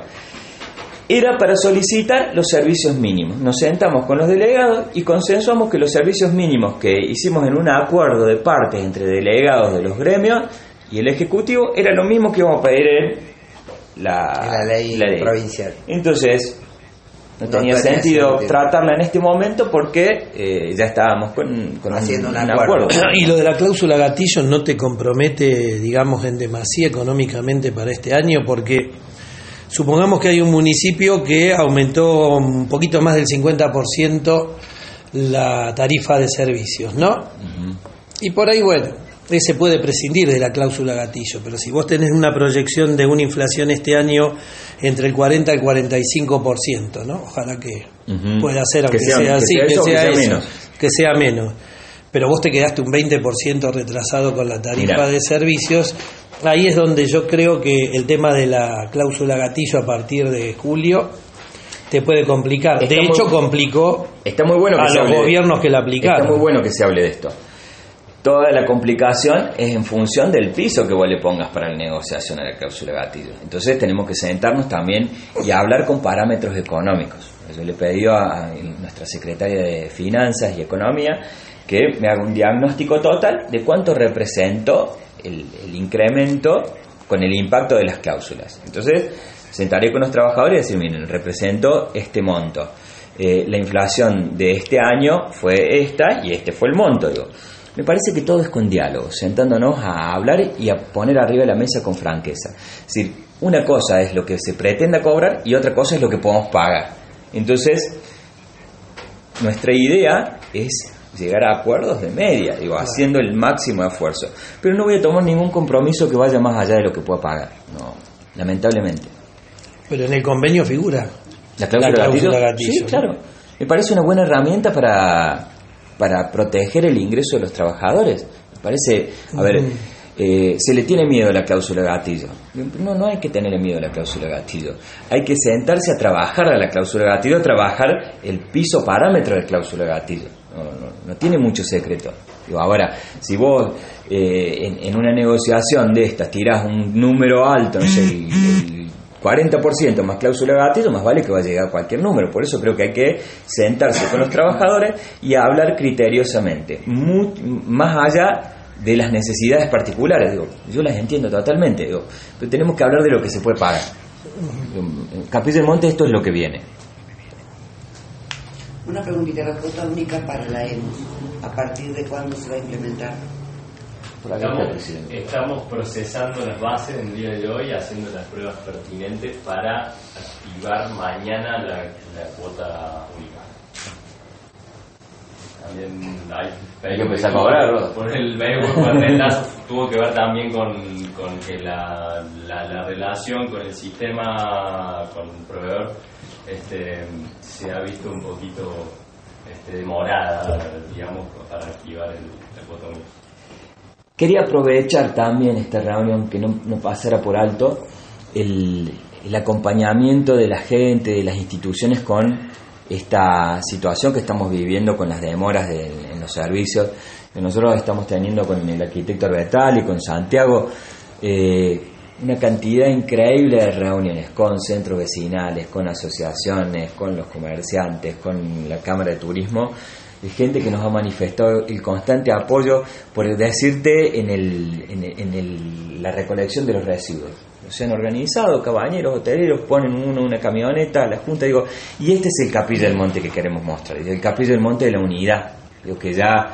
Era para solicitar los servicios mínimos. Nos sentamos con los delegados y consensuamos que los servicios mínimos que hicimos en un acuerdo de partes entre delegados de los gremios y el Ejecutivo era lo mismo que íbamos a pedir en la ley provincial. Entonces no tenía sentido tratarla en este momento porque ya estábamos haciendo un acuerdo. Y lo de la cláusula gatillo no te compromete, digamos, en demasía económicamente para este año, porque supongamos que hay un municipio que aumentó un poquito más del 50% la tarifa de servicios, ¿no? Uh-huh. Y por ahí, bueno, se puede prescindir de la cláusula gatillo, pero si vos tenés una proyección de una inflación este año entre el 40 y el 45%, ¿no? Ojalá que pueda ser, aunque sea así, que sea menos. Pero vos te quedaste un 20% retrasado con la tarifa de servicios. Ahí es donde yo creo que el tema de la cláusula gatillo a partir de julio te puede complicar. De hecho, complicó está muy bueno a los gobiernos que la aplicaron. Está muy bueno que se hable de esto. Toda la complicación es en función del piso que vos le pongas para la negociación a la cláusula gatillo. Entonces tenemos que sentarnos también y hablar con parámetros económicos. Yo le pedí a nuestra secretaria de Finanzas y Economía que me haga un diagnóstico total de cuánto representó el incremento con el impacto de las cláusulas. Entonces sentaré con los trabajadores y decir, miren, representó este monto. La inflación de este año fue esta y este fue el monto, digo. Me parece que todo es con diálogo, sentándonos a hablar y a poner arriba de la mesa con franqueza. Es decir, una cosa es lo que se pretenda cobrar y otra cosa es lo que podemos pagar. Entonces, nuestra idea es llegar a acuerdos de media, haciendo el máximo esfuerzo. Pero no voy a tomar ningún compromiso que vaya más allá de lo que pueda pagar. No, lamentablemente. Pero en el convenio figura la cláusula gatillo. Sí, claro. Me parece una buena herramienta para proteger el ingreso de los trabajadores. Me parece, se le tiene miedo a la cláusula gatillo. No hay que tenerle miedo a la cláusula gatillo. Hay que sentarse a trabajar a la cláusula gatillo, a trabajar el piso parámetro de cláusula gatillo. No tiene mucho secreto. Ahora, si vos en una negociación de estas tirás un número alto, no sé, el 40% más cláusula gatillo, más vale que va a llegar a cualquier número. Por eso creo que hay que sentarse con los trabajadores y a hablar criteriosamente, más allá de las necesidades particulares. Yo las entiendo totalmente, pero tenemos que hablar de lo que se puede pagar. En Capilla del Monte esto es lo que viene. Una preguntita, la cuota única para la EMUS, ¿a partir de cuándo se va a implementar? Estamos procesando las bases en el día de hoy, haciendo las pruebas pertinentes para activar mañana la cuota única. También hay que empezar a cobrar. Por el rentazo tuvo que ver también con que la relación con el sistema, con el proveedor, se ha visto un poquito demorada, digamos, para activar la cuota única. Quería aprovechar también esta reunión, que no pasara por alto, el acompañamiento de la gente, de las instituciones con esta situación que estamos viviendo con las demoras en los servicios que nosotros estamos teniendo con el arquitecto Arbetál y con Santiago, una cantidad increíble de reuniones con centros vecinales, con asociaciones, con los comerciantes, con la Cámara de Turismo, de gente que nos ha manifestado el constante apoyo, por decirte, en la recolección de los residuos. Se han organizado, cabañeros, hoteleros, ponen una camioneta, la junta, y este es el Capilla del Monte que queremos mostrar, el Capilla del Monte de la unidad, que ya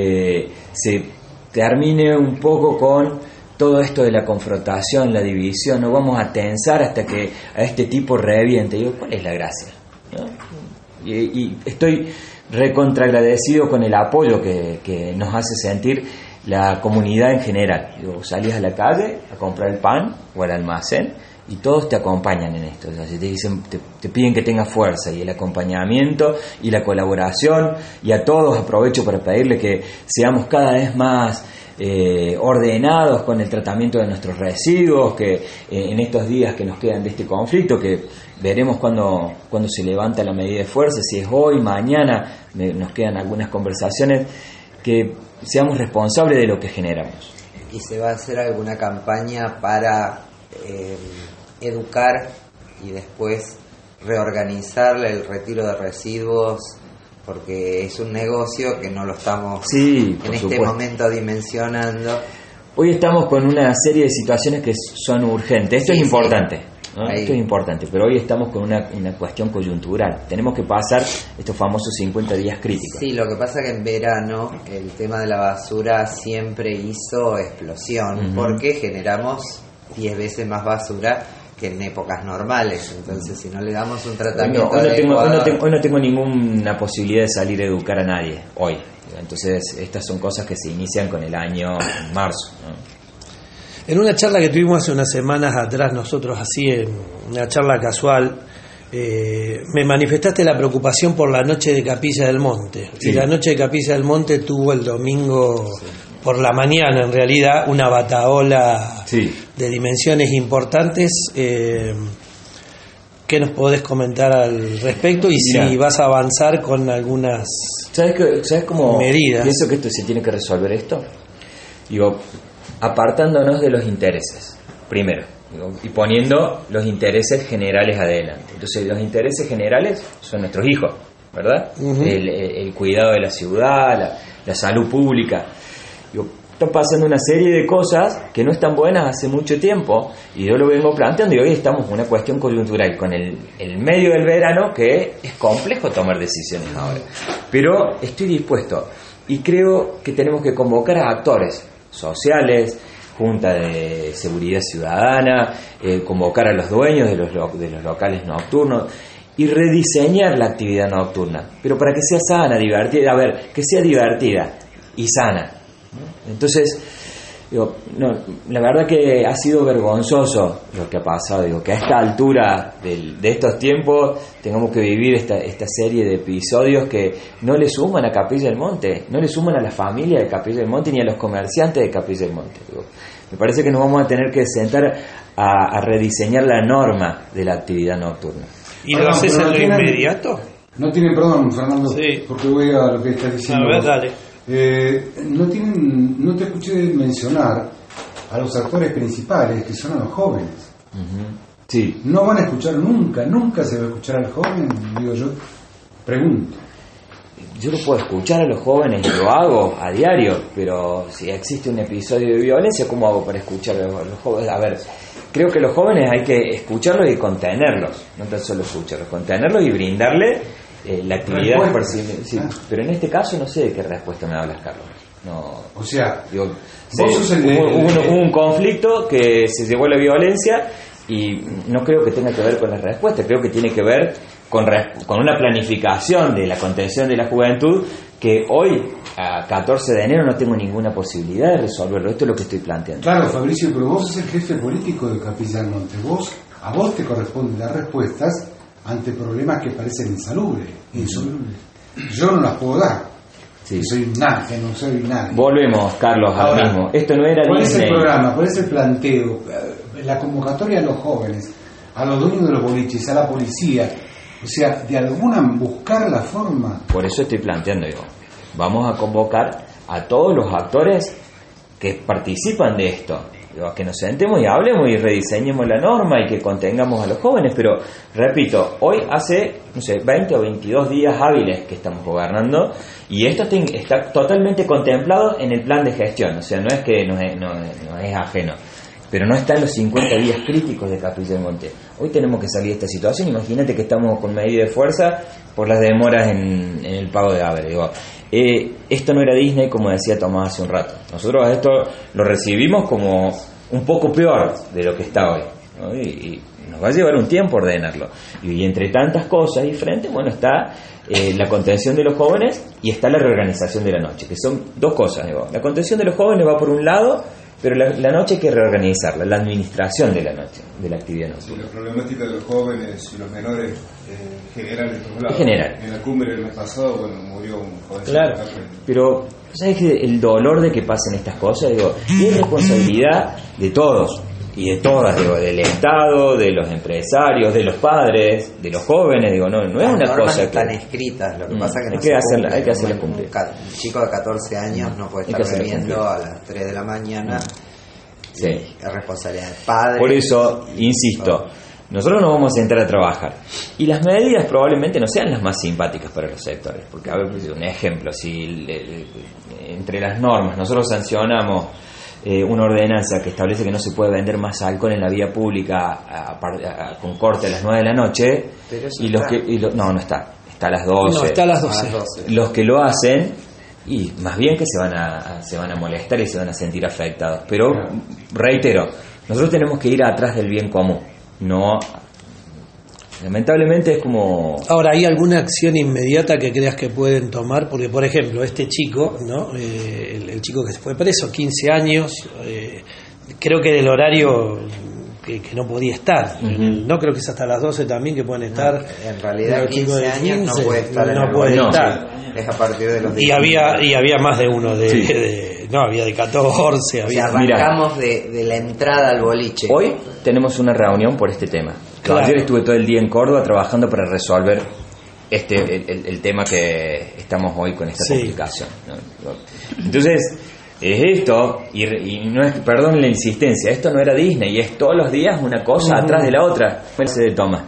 se termine un poco con todo esto de la confrontación, la división. No vamos a tensar hasta que a este tipo reviente. ¿Cuál es la gracia? ¿No? Y estoy recontraagradecido con el apoyo que nos hace sentir la comunidad en general. Salís a la calle a comprar el pan o al almacén y todos te acompañan en esto. O sea, te dicen, te piden que tengas fuerza, y el acompañamiento y la colaboración, y a todos aprovecho para pedirle que seamos cada vez más ordenados con el tratamiento de nuestros residuos, que en estos días que nos quedan de este conflicto, que veremos cuando se levanta la medida de fuerza, si es hoy, mañana, nos quedan algunas conversaciones, que seamos responsables de lo que generamos. ¿Y se va a hacer alguna campaña para educar y después reorganizar el retiro de residuos? Porque es un negocio que no lo estamos en este momento dimensionando. Hoy estamos con una serie de situaciones que son urgentes. Esto es importante, ¿no? Esto es importante, pero hoy estamos con una cuestión coyuntural. Tenemos que pasar estos famosos 50 días críticos. Sí, lo que pasa que en verano el tema de la basura siempre hizo explosión, porque generamos 10 veces más basura que en épocas normales. Entonces, si no le damos un tratamiento hoy no tengo ninguna posibilidad de salir a educar a nadie hoy. Entonces, estas son cosas que se inician con el año en marzo, ¿no? En una charla que tuvimos hace unas semanas atrás, nosotros así, en una charla casual, me manifestaste la preocupación por la noche de Capilla del Monte. Sí. Y la noche de Capilla del Monte tuvo el domingo por la mañana, en realidad, una batahola de dimensiones importantes. ¿Qué nos podés comentar al respecto? Y si vas a avanzar con algunas ¿Sabes cómo medidas. Pienso que esto se tiene que resolver esto? Apartándonos de los intereses, primero, y poniendo los intereses generales adelante. Entonces, los intereses generales son nuestros hijos, ¿verdad? El cuidado de la ciudad, la salud pública. Están pasando una serie de cosas que no están buenas hace mucho tiempo, y yo lo vengo planteando, y hoy estamos en una cuestión coyuntural con el medio del verano, que es complejo tomar decisiones ahora, pero estoy dispuesto, y creo que tenemos que convocar a actores sociales, Junta de Seguridad Ciudadana, convocar a los dueños de los locales nocturnos y rediseñar la actividad nocturna, pero para que sea sana, divertida, que sea divertida y sana. Entonces, la verdad que ha sido vergonzoso lo que ha pasado, que a esta altura de estos tiempos tengamos que vivir esta serie de episodios que no le suman a Capilla del Monte, no le suman a la familia de Capilla del Monte ni a los comerciantes de Capilla del Monte. Me parece que nos vamos a tener que sentar a rediseñar la norma de la actividad nocturna. ¿Y lo haces en lo inmediato? No tienen, perdón, Fernando, porque voy a lo que estás diciendo. A ver, dale. No te escuché mencionar a los actores principales, que son a los jóvenes. Sí. No van a escuchar nunca se va a escuchar al joven, digo yo, pregunto. Yo lo puedo escuchar a los jóvenes, lo hago a diario, pero si existe un episodio de violencia, ¿cómo hago para escuchar a los jóvenes? A ver, creo que los jóvenes hay que escucharlos y contenerlos, no tan solo escucharlos, contenerlos y brindarle la actividad. Sí, pero en este caso no sé de qué respuesta me hablas, Carlos. No, o sea, digo, hubo un conflicto que se llevó a la violencia y no creo que tenga que ver con la respuesta, creo que tiene que ver con una planificación de la contención de la juventud que hoy, a 14 de enero, no tengo ninguna posibilidad de resolverlo. Esto es lo que estoy planteando. Claro, Fabricio, pero vos sos el jefe político de Capilla del Monte. A vos te corresponde dar respuestas ante problemas que parecen insolubles. Yo no las puedo dar. Sí. Soy nadie, no soy nadie. Volvemos, Carlos, al mismo. Esto no era ¿Cuál Disney. es el programa? ¿Cuál es el planteo? La convocatoria a los jóvenes, a los dueños de los boliches, a la policía. O sea, de alguna buscar la forma. Por eso estoy planteando, vamos a convocar a todos los actores que participan de esto. A que nos sentemos y hablemos y rediseñemos la norma y que contengamos a los jóvenes, pero repito, hoy hace, 20 o 22 días hábiles que estamos gobernando y esto está totalmente contemplado en el plan de gestión, o sea, no es que no es ajeno, pero no está en los 50 días críticos de Capilla del Monte. Hoy tenemos que salir de esta situación. Imagínate que estamos con medida de fuerza por las demoras en el pago de haberes. Esto no era Disney, como decía Tomás hace un rato. Nosotros a esto lo recibimos como un poco peor de lo que está hoy, ¿no? Y nos va a llevar un tiempo ordenarlo. Y entre tantas cosas diferentes, está la contención de los jóvenes y está la reorganización de la noche, que son dos cosas. La contención de los jóvenes va por un lado, pero la noche hay que reorganizarla, la administración de la noche, de la actividad nocturna. La problemática de los jóvenes y los menores general de todos lados. Es general. En la cumbre del mes pasado, murió un joven. Claro, pero ¿sabes que el dolor de que pasen estas cosas? Y es responsabilidad de todos y de todas, del Estado, de los empresarios, de los padres, de los jóvenes, no es una cosa que están escritas, lo que pasa que hay que hacerlas cumplir. Un chico de 14 años no puede estar bebiendo a las 3 de la mañana. Sí. Es responsabilidad del padre. Por eso, insisto, nosotros nos vamos a entrar a trabajar y las medidas probablemente no sean las más simpáticas para los sectores, porque a ver, un ejemplo, si entre las normas nosotros sancionamos una ordenanza que establece que no se puede vender más alcohol en la vía pública con corte a las 9 de la noche, y los que no está a las 12. No, está a las 12. Los que lo hacen, y más bien que se van a molestar y se van a sentir afectados. Pero reitero, nosotros tenemos que ir atrás del bien común. No, lamentablemente es como... Ahora, ¿hay alguna acción inmediata que creas que pueden tomar? Porque, por ejemplo, este chico, ¿no? El chico que se fue preso, 15 años, creo que era el horario que no podía estar. No creo que es hasta las 12 también que pueden estar. No, en realidad 15 años no puede estar. No puede estar. Es a partir de los 10. Y había más de uno había de 14. O sea, arrancamos de la entrada al boliche. Hoy tenemos una reunión por este tema. Claro. Ayer estuve todo el día en Córdoba trabajando para resolver el tema que estamos hoy con esta complicación, ¿no? Entonces, es esto, y no es, perdón la insistencia, esto no era Disney, y es todos los días una cosa atrás de la otra. De Tomás.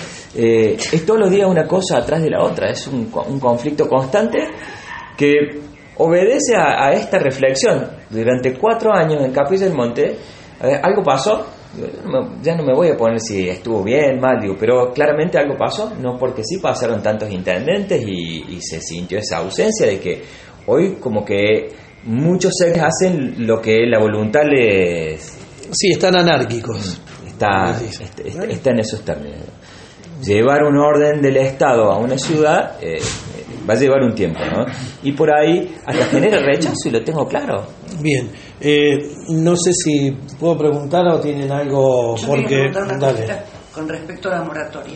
Es todos los días una cosa atrás de la otra, es un conflicto constante que obedece a esta reflexión. Durante 4 años en Capilla del Monte, algo pasó. Ya no me voy a poner si estuvo bien, mal, pero claramente algo pasó, no porque sí pasaron tantos intendentes y se sintió esa ausencia de que hoy como que muchos sectores hacen lo que la voluntad les... Sí, están anárquicos. Está en esos términos. Llevar un orden del Estado a una ciudad va a llevar un tiempo, ¿no? Y por ahí hasta genera rechazo y lo tengo claro. Bien, no sé si puedo preguntar o tienen algo. Yo porque preguntar una dale. cosita con respecto a la moratoria.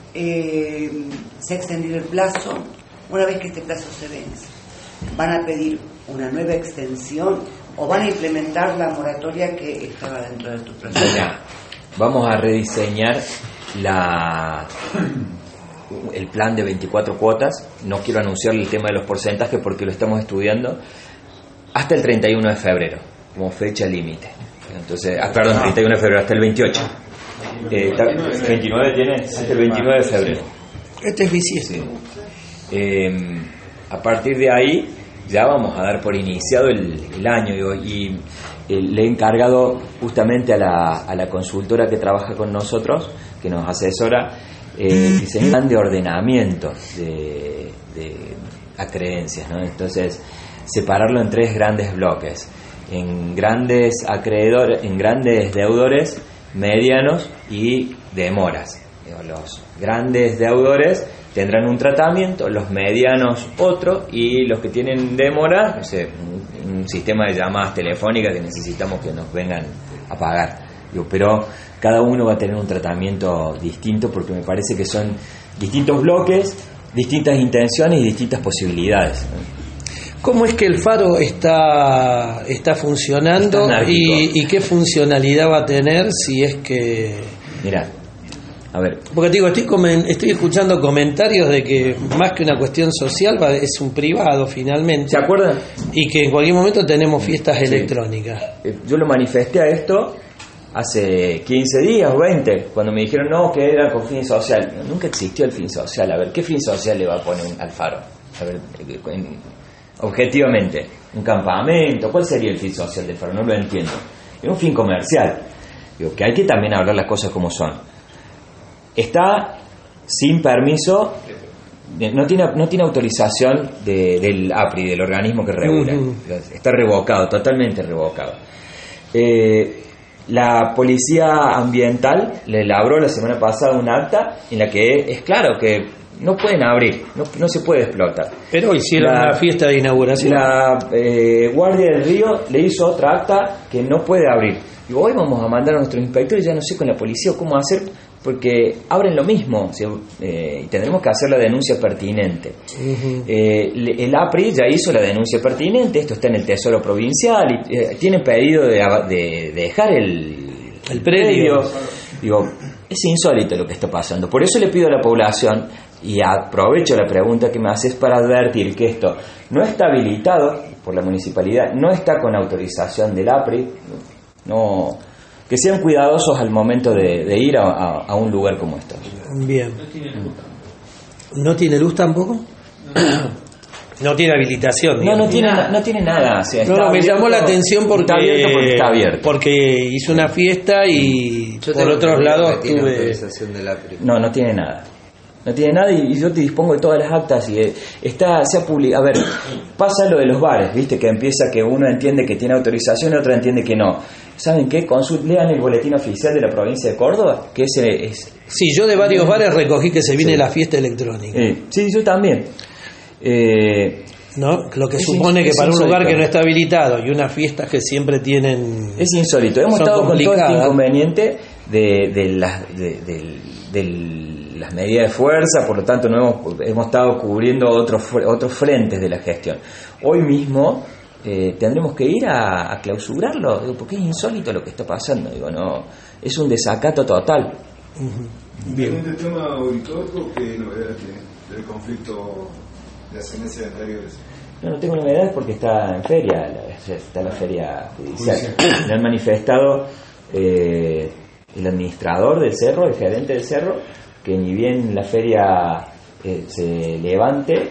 Se ha extendido el plazo. Una vez que este plazo se vence, ¿van a pedir una nueva extensión o van a implementar la moratoria que estaba dentro de tu proceso? Vamos a rediseñar el plan de 24 cuotas. No quiero anunciar el tema de los porcentajes porque lo estamos estudiando hasta el 31 de febrero como fecha límite. Entonces, perdón, 31 de febrero hasta el 28. 29 tiene hasta el 29 de febrero. Este es bisiesto. A partir de ahí ya vamos a dar por iniciado el año, y le he encargado justamente a la consultora que trabaja con nosotros, que nos asesora, diseñar un plan de ordenamiento acreencias, ¿no? Entonces, separarlo en 3 grandes bloques, en grandes acreedores, en grandes deudores, medianos y demoras. Los grandes deudores tendrán un tratamiento, los medianos otro, y los que tienen demora, no sé, un sistema de llamadas telefónicas que necesitamos que nos vengan a pagar. Pero cada uno va a tener un tratamiento distinto, porque me parece que son distintos bloques, distintas intenciones y distintas posibilidades. ¿Cómo es que el faro está funcionando y qué funcionalidad va a tener si es que... Mira, a ver. Porque te digo, estoy escuchando comentarios de que más que una cuestión social es un privado finalmente. ¿Se acuerdan? Y que en cualquier momento tenemos fiestas electrónicas. Yo lo manifesté a esto hace 15 días o 20, cuando me dijeron no, que era con fin social. Nunca existió el fin social. A ver, ¿qué fin social le va a poner al faro? A ver, objetivamente, un campamento, ¿cuál sería el fin social del faro? No lo entiendo. Es un fin comercial. Digo, que hay que también hablar las cosas como son. Está sin permiso, no tiene autorización del APRI, del organismo que regula. Está revocado, totalmente revocado. La policía ambiental le elaboró la semana pasada un acta en la que es claro que no pueden abrir, no se puede explotar. Pero hicieron una fiesta de inauguración. La Guardia del Río le hizo otra acta que no puede abrir. Digo, hoy vamos a mandar a nuestros inspectores, ya no sé con la policía cómo hacer, porque abren lo mismo, y tendremos que hacer la denuncia pertinente. El APRI ya hizo la denuncia pertinente, esto está en el Tesoro Provincial, y tienen pedido de dejar el predio. Digo, es insólito lo que está pasando. Por eso le pido a la población, y aprovecho la pregunta que me haces para advertir que esto no está habilitado por la municipalidad, no está con autorización del APRI, no, que sean cuidadosos al momento de ir a un lugar como este. Bien. ¿No tiene luz tampoco? No tiene habilitación. No tiene nada. O sea, me llamó la atención porque está abierto. Porque hizo una fiesta y por otros lados tuve... No tiene nada. No tiene nada y yo te dispongo de todas las actas y se ha publicado. A ver, pasa lo de los bares, viste, que empieza que uno entiende que tiene autorización y otro entiende que no. ¿Saben qué? Lean el boletín oficial de la provincia de Córdoba, que ese es... Sí, yo de varios bares recogí que se viene la fiesta electrónica. Sí, yo también. ¿No? Lo que supone que para un lugar que no está habilitado y unas fiestas que siempre tienen... Es insólito. Hemos estado con todo este inconveniente de las medidas de fuerza, por lo tanto hemos estado cubriendo otros frentes de la gestión. Hoy mismo tendremos que ir a clausurarlo, porque es insólito lo que está pasando. No, es un desacato total. Bien. En este tema auditor, ¿qué novedades tiene del conflicto de ascendencia de anteriores? No tengo novedades porque está en feria, está la feria judicial. Le han manifestado el administrador del cerro, el gerente del cerro, que ni bien la feria se levante,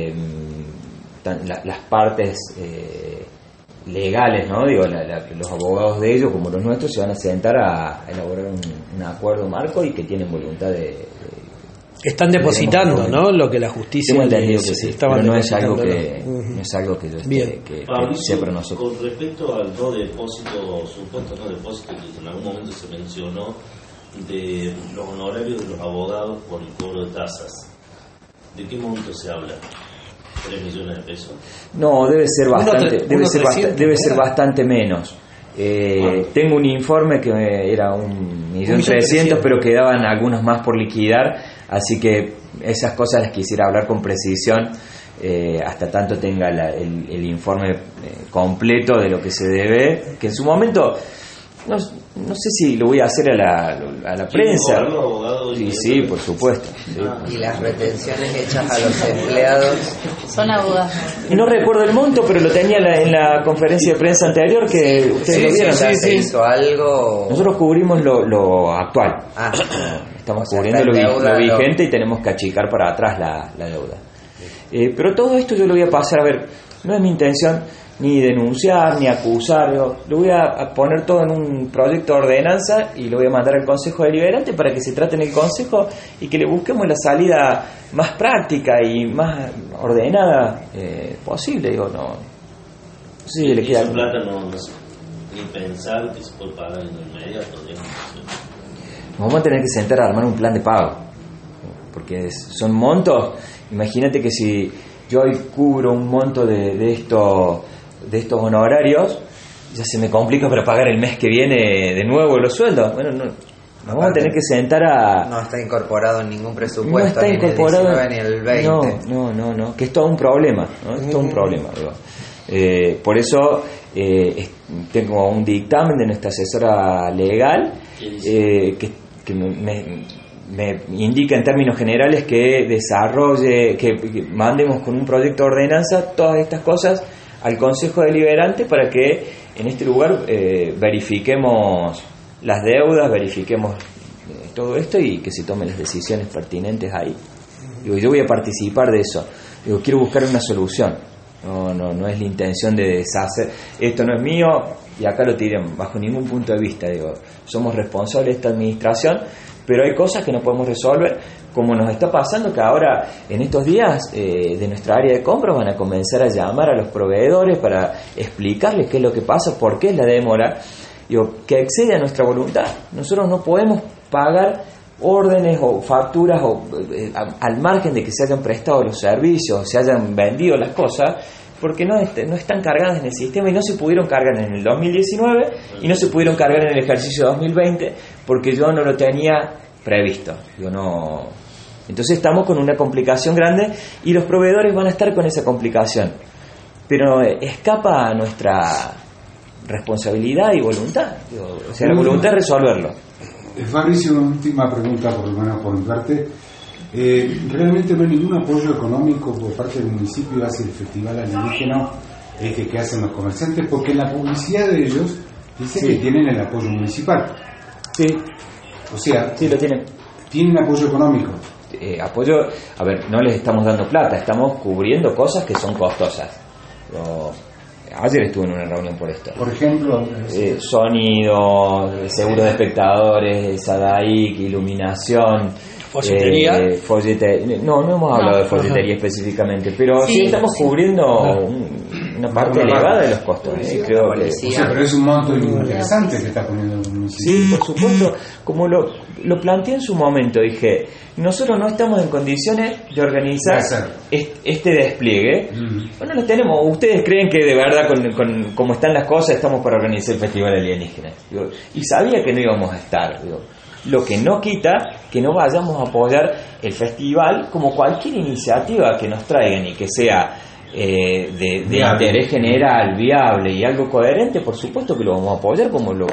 las partes legales, ¿no? Los abogados de ellos como los nuestros se van a sentar a elaborar un acuerdo marco y que tienen voluntad de están depositando, ¿no? Lo que la justicia tengo entendido que sí, pero no es algo que no es algo que yo que sepa nosotros. Con respecto al supuesto no depósito que en algún momento se mencionó de los honorarios de los abogados por el cobro de tasas, ¿de qué monto se habla? ¿3 millones de pesos? No, debe ser bastante menos. Tengo un informe que era 1.300.000, pero quedaban algunos más por liquidar, así que esas cosas las quisiera hablar con precisión hasta tanto tenga el informe completo de lo que se debe, que en su momento no sé si lo voy a hacer a la prensa. Sí, por supuesto. Sí. Y las retenciones hechas a los empleados son abogados. Y no recuerdo el monto, pero lo tenía en la conferencia de prensa anterior que ustedes lo vieron. ¿Se hizo algo? Nosotros cubrimos lo actual. Estamos cubriendo lo vigente y tenemos que achicar para atrás la deuda. Pero todo esto yo lo voy a pasar a ver. no es mi intención ni denunciar, ni acusar. Lo voy a poner todo en un proyecto de ordenanza y lo voy a mandar al Consejo Deliberante para que se trate en el Consejo y que le busquemos la salida más práctica y más ordenada posible. Digo, no sé si le queda esa plata no ni pensar que se puede pagar en el inmediato, digamos. Nos vamos a tener que sentar a armar un plan de pago, porque son montos. Imagínate que si yo hoy cubro un monto de estos honorarios, ya se me complica para pagar el mes que viene de nuevo los sueldos. Bueno, nos vamos a tener que sentar a... No está incorporado en ningún presupuesto, no está ni incorporado, en el 19 ni el 20. No, que es todo un problema, ¿no? Es todo un problema, digo. Por eso tengo un dictamen de nuestra asesora legal que me indica en términos generales que desarrolle, que mandemos con un proyecto de ordenanza todas estas cosas al Consejo Deliberante para que en este lugar verifiquemos las deudas, verifiquemos todo esto y que se tomen las decisiones pertinentes ahí. Digo, yo voy a participar de eso. Digo, quiero buscar una solución. No es la intención de deshacer. Esto no es mío y acá lo tiré bajo ningún punto de vista. Digo, somos responsables de esta administración, pero hay cosas que no podemos resolver, como nos está pasando que ahora en estos días de nuestra área de compras van a comenzar a llamar a los proveedores para explicarles qué es lo que pasa, por qué es la demora. Digo, que excede a nuestra voluntad. Nosotros no podemos pagar órdenes o facturas al margen de que se hayan prestado los servicios, se hayan vendido las cosas, porque no están cargadas en el sistema y no se pudieron cargar en el 2019 y no se pudieron cargar en el ejercicio 2020 porque yo no lo tenía previsto. Entonces estamos con una complicación grande y los proveedores van a estar con esa complicación, pero escapa a nuestra responsabilidad y voluntad. La voluntad es resolverlo. Fabricio, una última pregunta, por lo menos por mi parte. Realmente no hay ningún apoyo económico por parte del municipio hacia el festival alienígena que hacen los comerciantes, porque en la publicidad de ellos dice que tienen el apoyo municipal. Sí. O sea, sí, lo tienen. ¿Tienen apoyo económico? Apoyo, a ver, no les estamos dando plata, estamos cubriendo cosas que son costosas. Ayer estuve en una reunión por esto. Por ejemplo, sonido, seguro de espectadores, SADAIC, iluminación, folletería. No hemos hablado de folletería específicamente, pero sí estamos cubriendo una parte elevada de los costos. Creo que, pero es un monto interesante que está poniendo el municipio. Sí, por supuesto. Como lo planteé en su momento, dije, nosotros no estamos en condiciones de organizar este despliegue. Bueno, lo tenemos. ¿Ustedes creen que de verdad, con como están las cosas, estamos para organizar el Festival Alienígena? Y sabía que no íbamos a estar. Lo que no quita que no vayamos a apoyar el festival como cualquier iniciativa que nos traigan y que sea de interés general, viable y algo coherente. Por supuesto que lo vamos a apoyar, como lo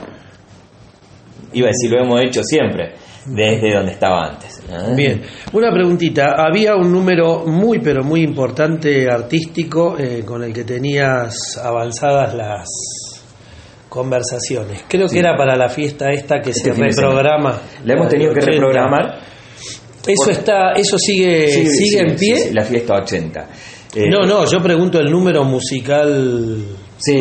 hemos hecho siempre desde donde estaba antes. Bien, una preguntita. Había un número muy pero muy importante artístico con el que tenías avanzadas las conversaciones. Creo que era para la fiesta esta que se reprograma. La hemos tenido que reprogramar. Eso sigue en pie. Sí, la fiesta 80. Yo pregunto el número musical. Sí.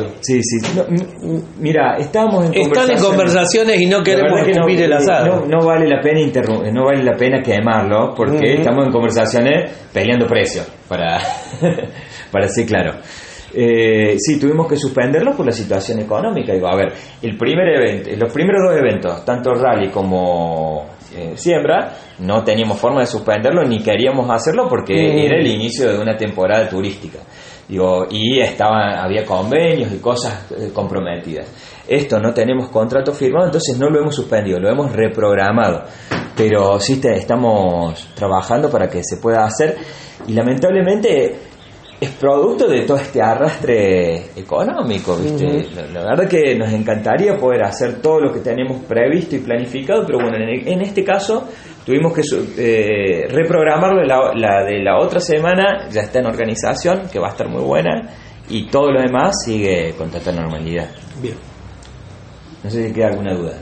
Mira, estamos en conversaciones y no queremos escupir el asado. No vale la pena no vale la pena quemarlo porque estamos en conversaciones peleando precios para ser claro. Sí, tuvimos que suspenderlo por la situación económica. Digo, a ver, los primeros dos eventos, tanto Rally como Siembra, no teníamos forma de suspenderlo ni queríamos hacerlo porque era el inicio de una temporada turística. Digo, y había convenios y cosas comprometidas. Esto no tenemos contrato firmado, entonces no lo hemos suspendido, lo hemos reprogramado. Pero sí estamos trabajando para que se pueda hacer y lamentablemente es producto de todo este arrastre económico, ¿viste? La verdad que nos encantaría poder hacer todo lo que tenemos previsto y planificado, pero bueno, en este caso tuvimos que reprogramarlo. La de la otra semana ya está en organización, que va a estar muy buena, y todo lo demás sigue con total normalidad. Bien. No sé si queda alguna duda.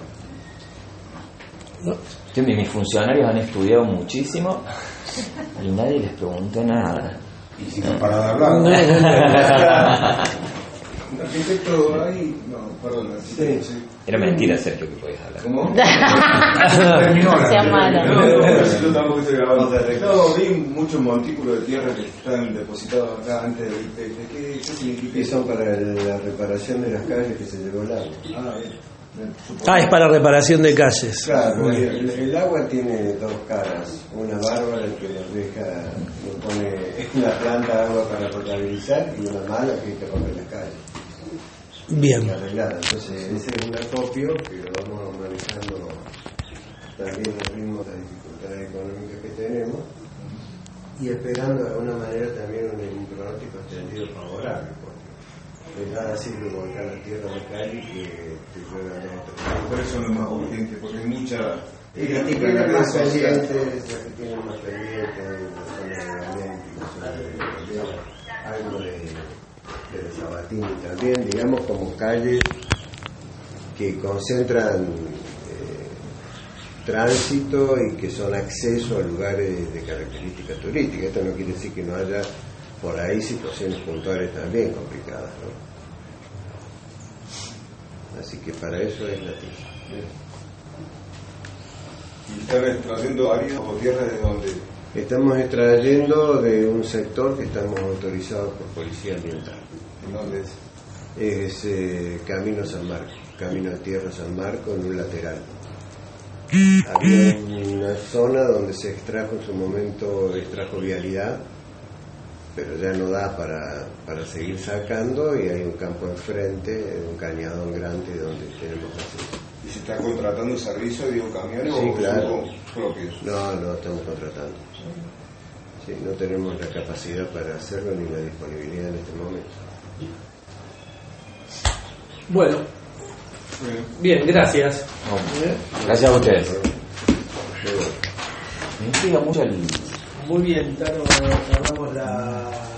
Mis funcionarios han estudiado muchísimo y nadie les preguntó nada. Y si no para de hablar. Arquitecto, ahí. No, perdón. Sí. Era mentira, Sergio, que podías hablar. ¿Cómo? Terminó la Sea malo. Yo tampoco estoy grabando. No, vi muchos montículos de tierra que están depositados acá antes del IPF. ¿Qué significa Y eso? son para la reparación de las calles que se llevó el agua. Ah, bien. Es para reparación de calles. Claro, el agua tiene dos caras. Una bárbara que nos pone en la planta agua para potabilizar, y una mala que hay que romper las calles. Bien. Arreglada. Entonces, ese es un acopio que lo vamos manejando también al ritmo de las dificultades económicas que tenemos, y esperando de alguna manera también un pronóstico extendido favorable, porque de nada sirve volcar la tierra a la calle que llueva en otro. Por eso no es más urgente, porque hay mucha. Y las que tienen más pendientes, las que tienen más pendientes, la zona de Valente, la zona de Rivera, algo de Sabatini también, digamos, como calles que concentran tránsito y que son acceso a lugares de características turísticas. Esto no quiere decir que no haya por ahí situaciones puntuales también complicadas, ¿no? Así que para eso es la TIC. ¿Y están extrayendo áreas o tierra de donde? Estamos extrayendo de un sector que estamos autorizados por Policía Ambiental. ¿En dónde es? Es Camino San Marco, Camino de Tierra San Marco, en un lateral. Había una zona donde se extrajo en su momento, vialidad, pero ya no da para seguir sacando, y hay un campo enfrente, un cañadón grande donde tenemos acceso. ¿Y se está contratando servicio, digo, camiones Sí, o claro. son propios? No estamos contratando. Sí, no tenemos la capacidad para hacerlo ni la disponibilidad en este momento. Bueno, bien, gracias. Gracias a ustedes. Me intriga mucho el... Muy bien, Tano, cerramos la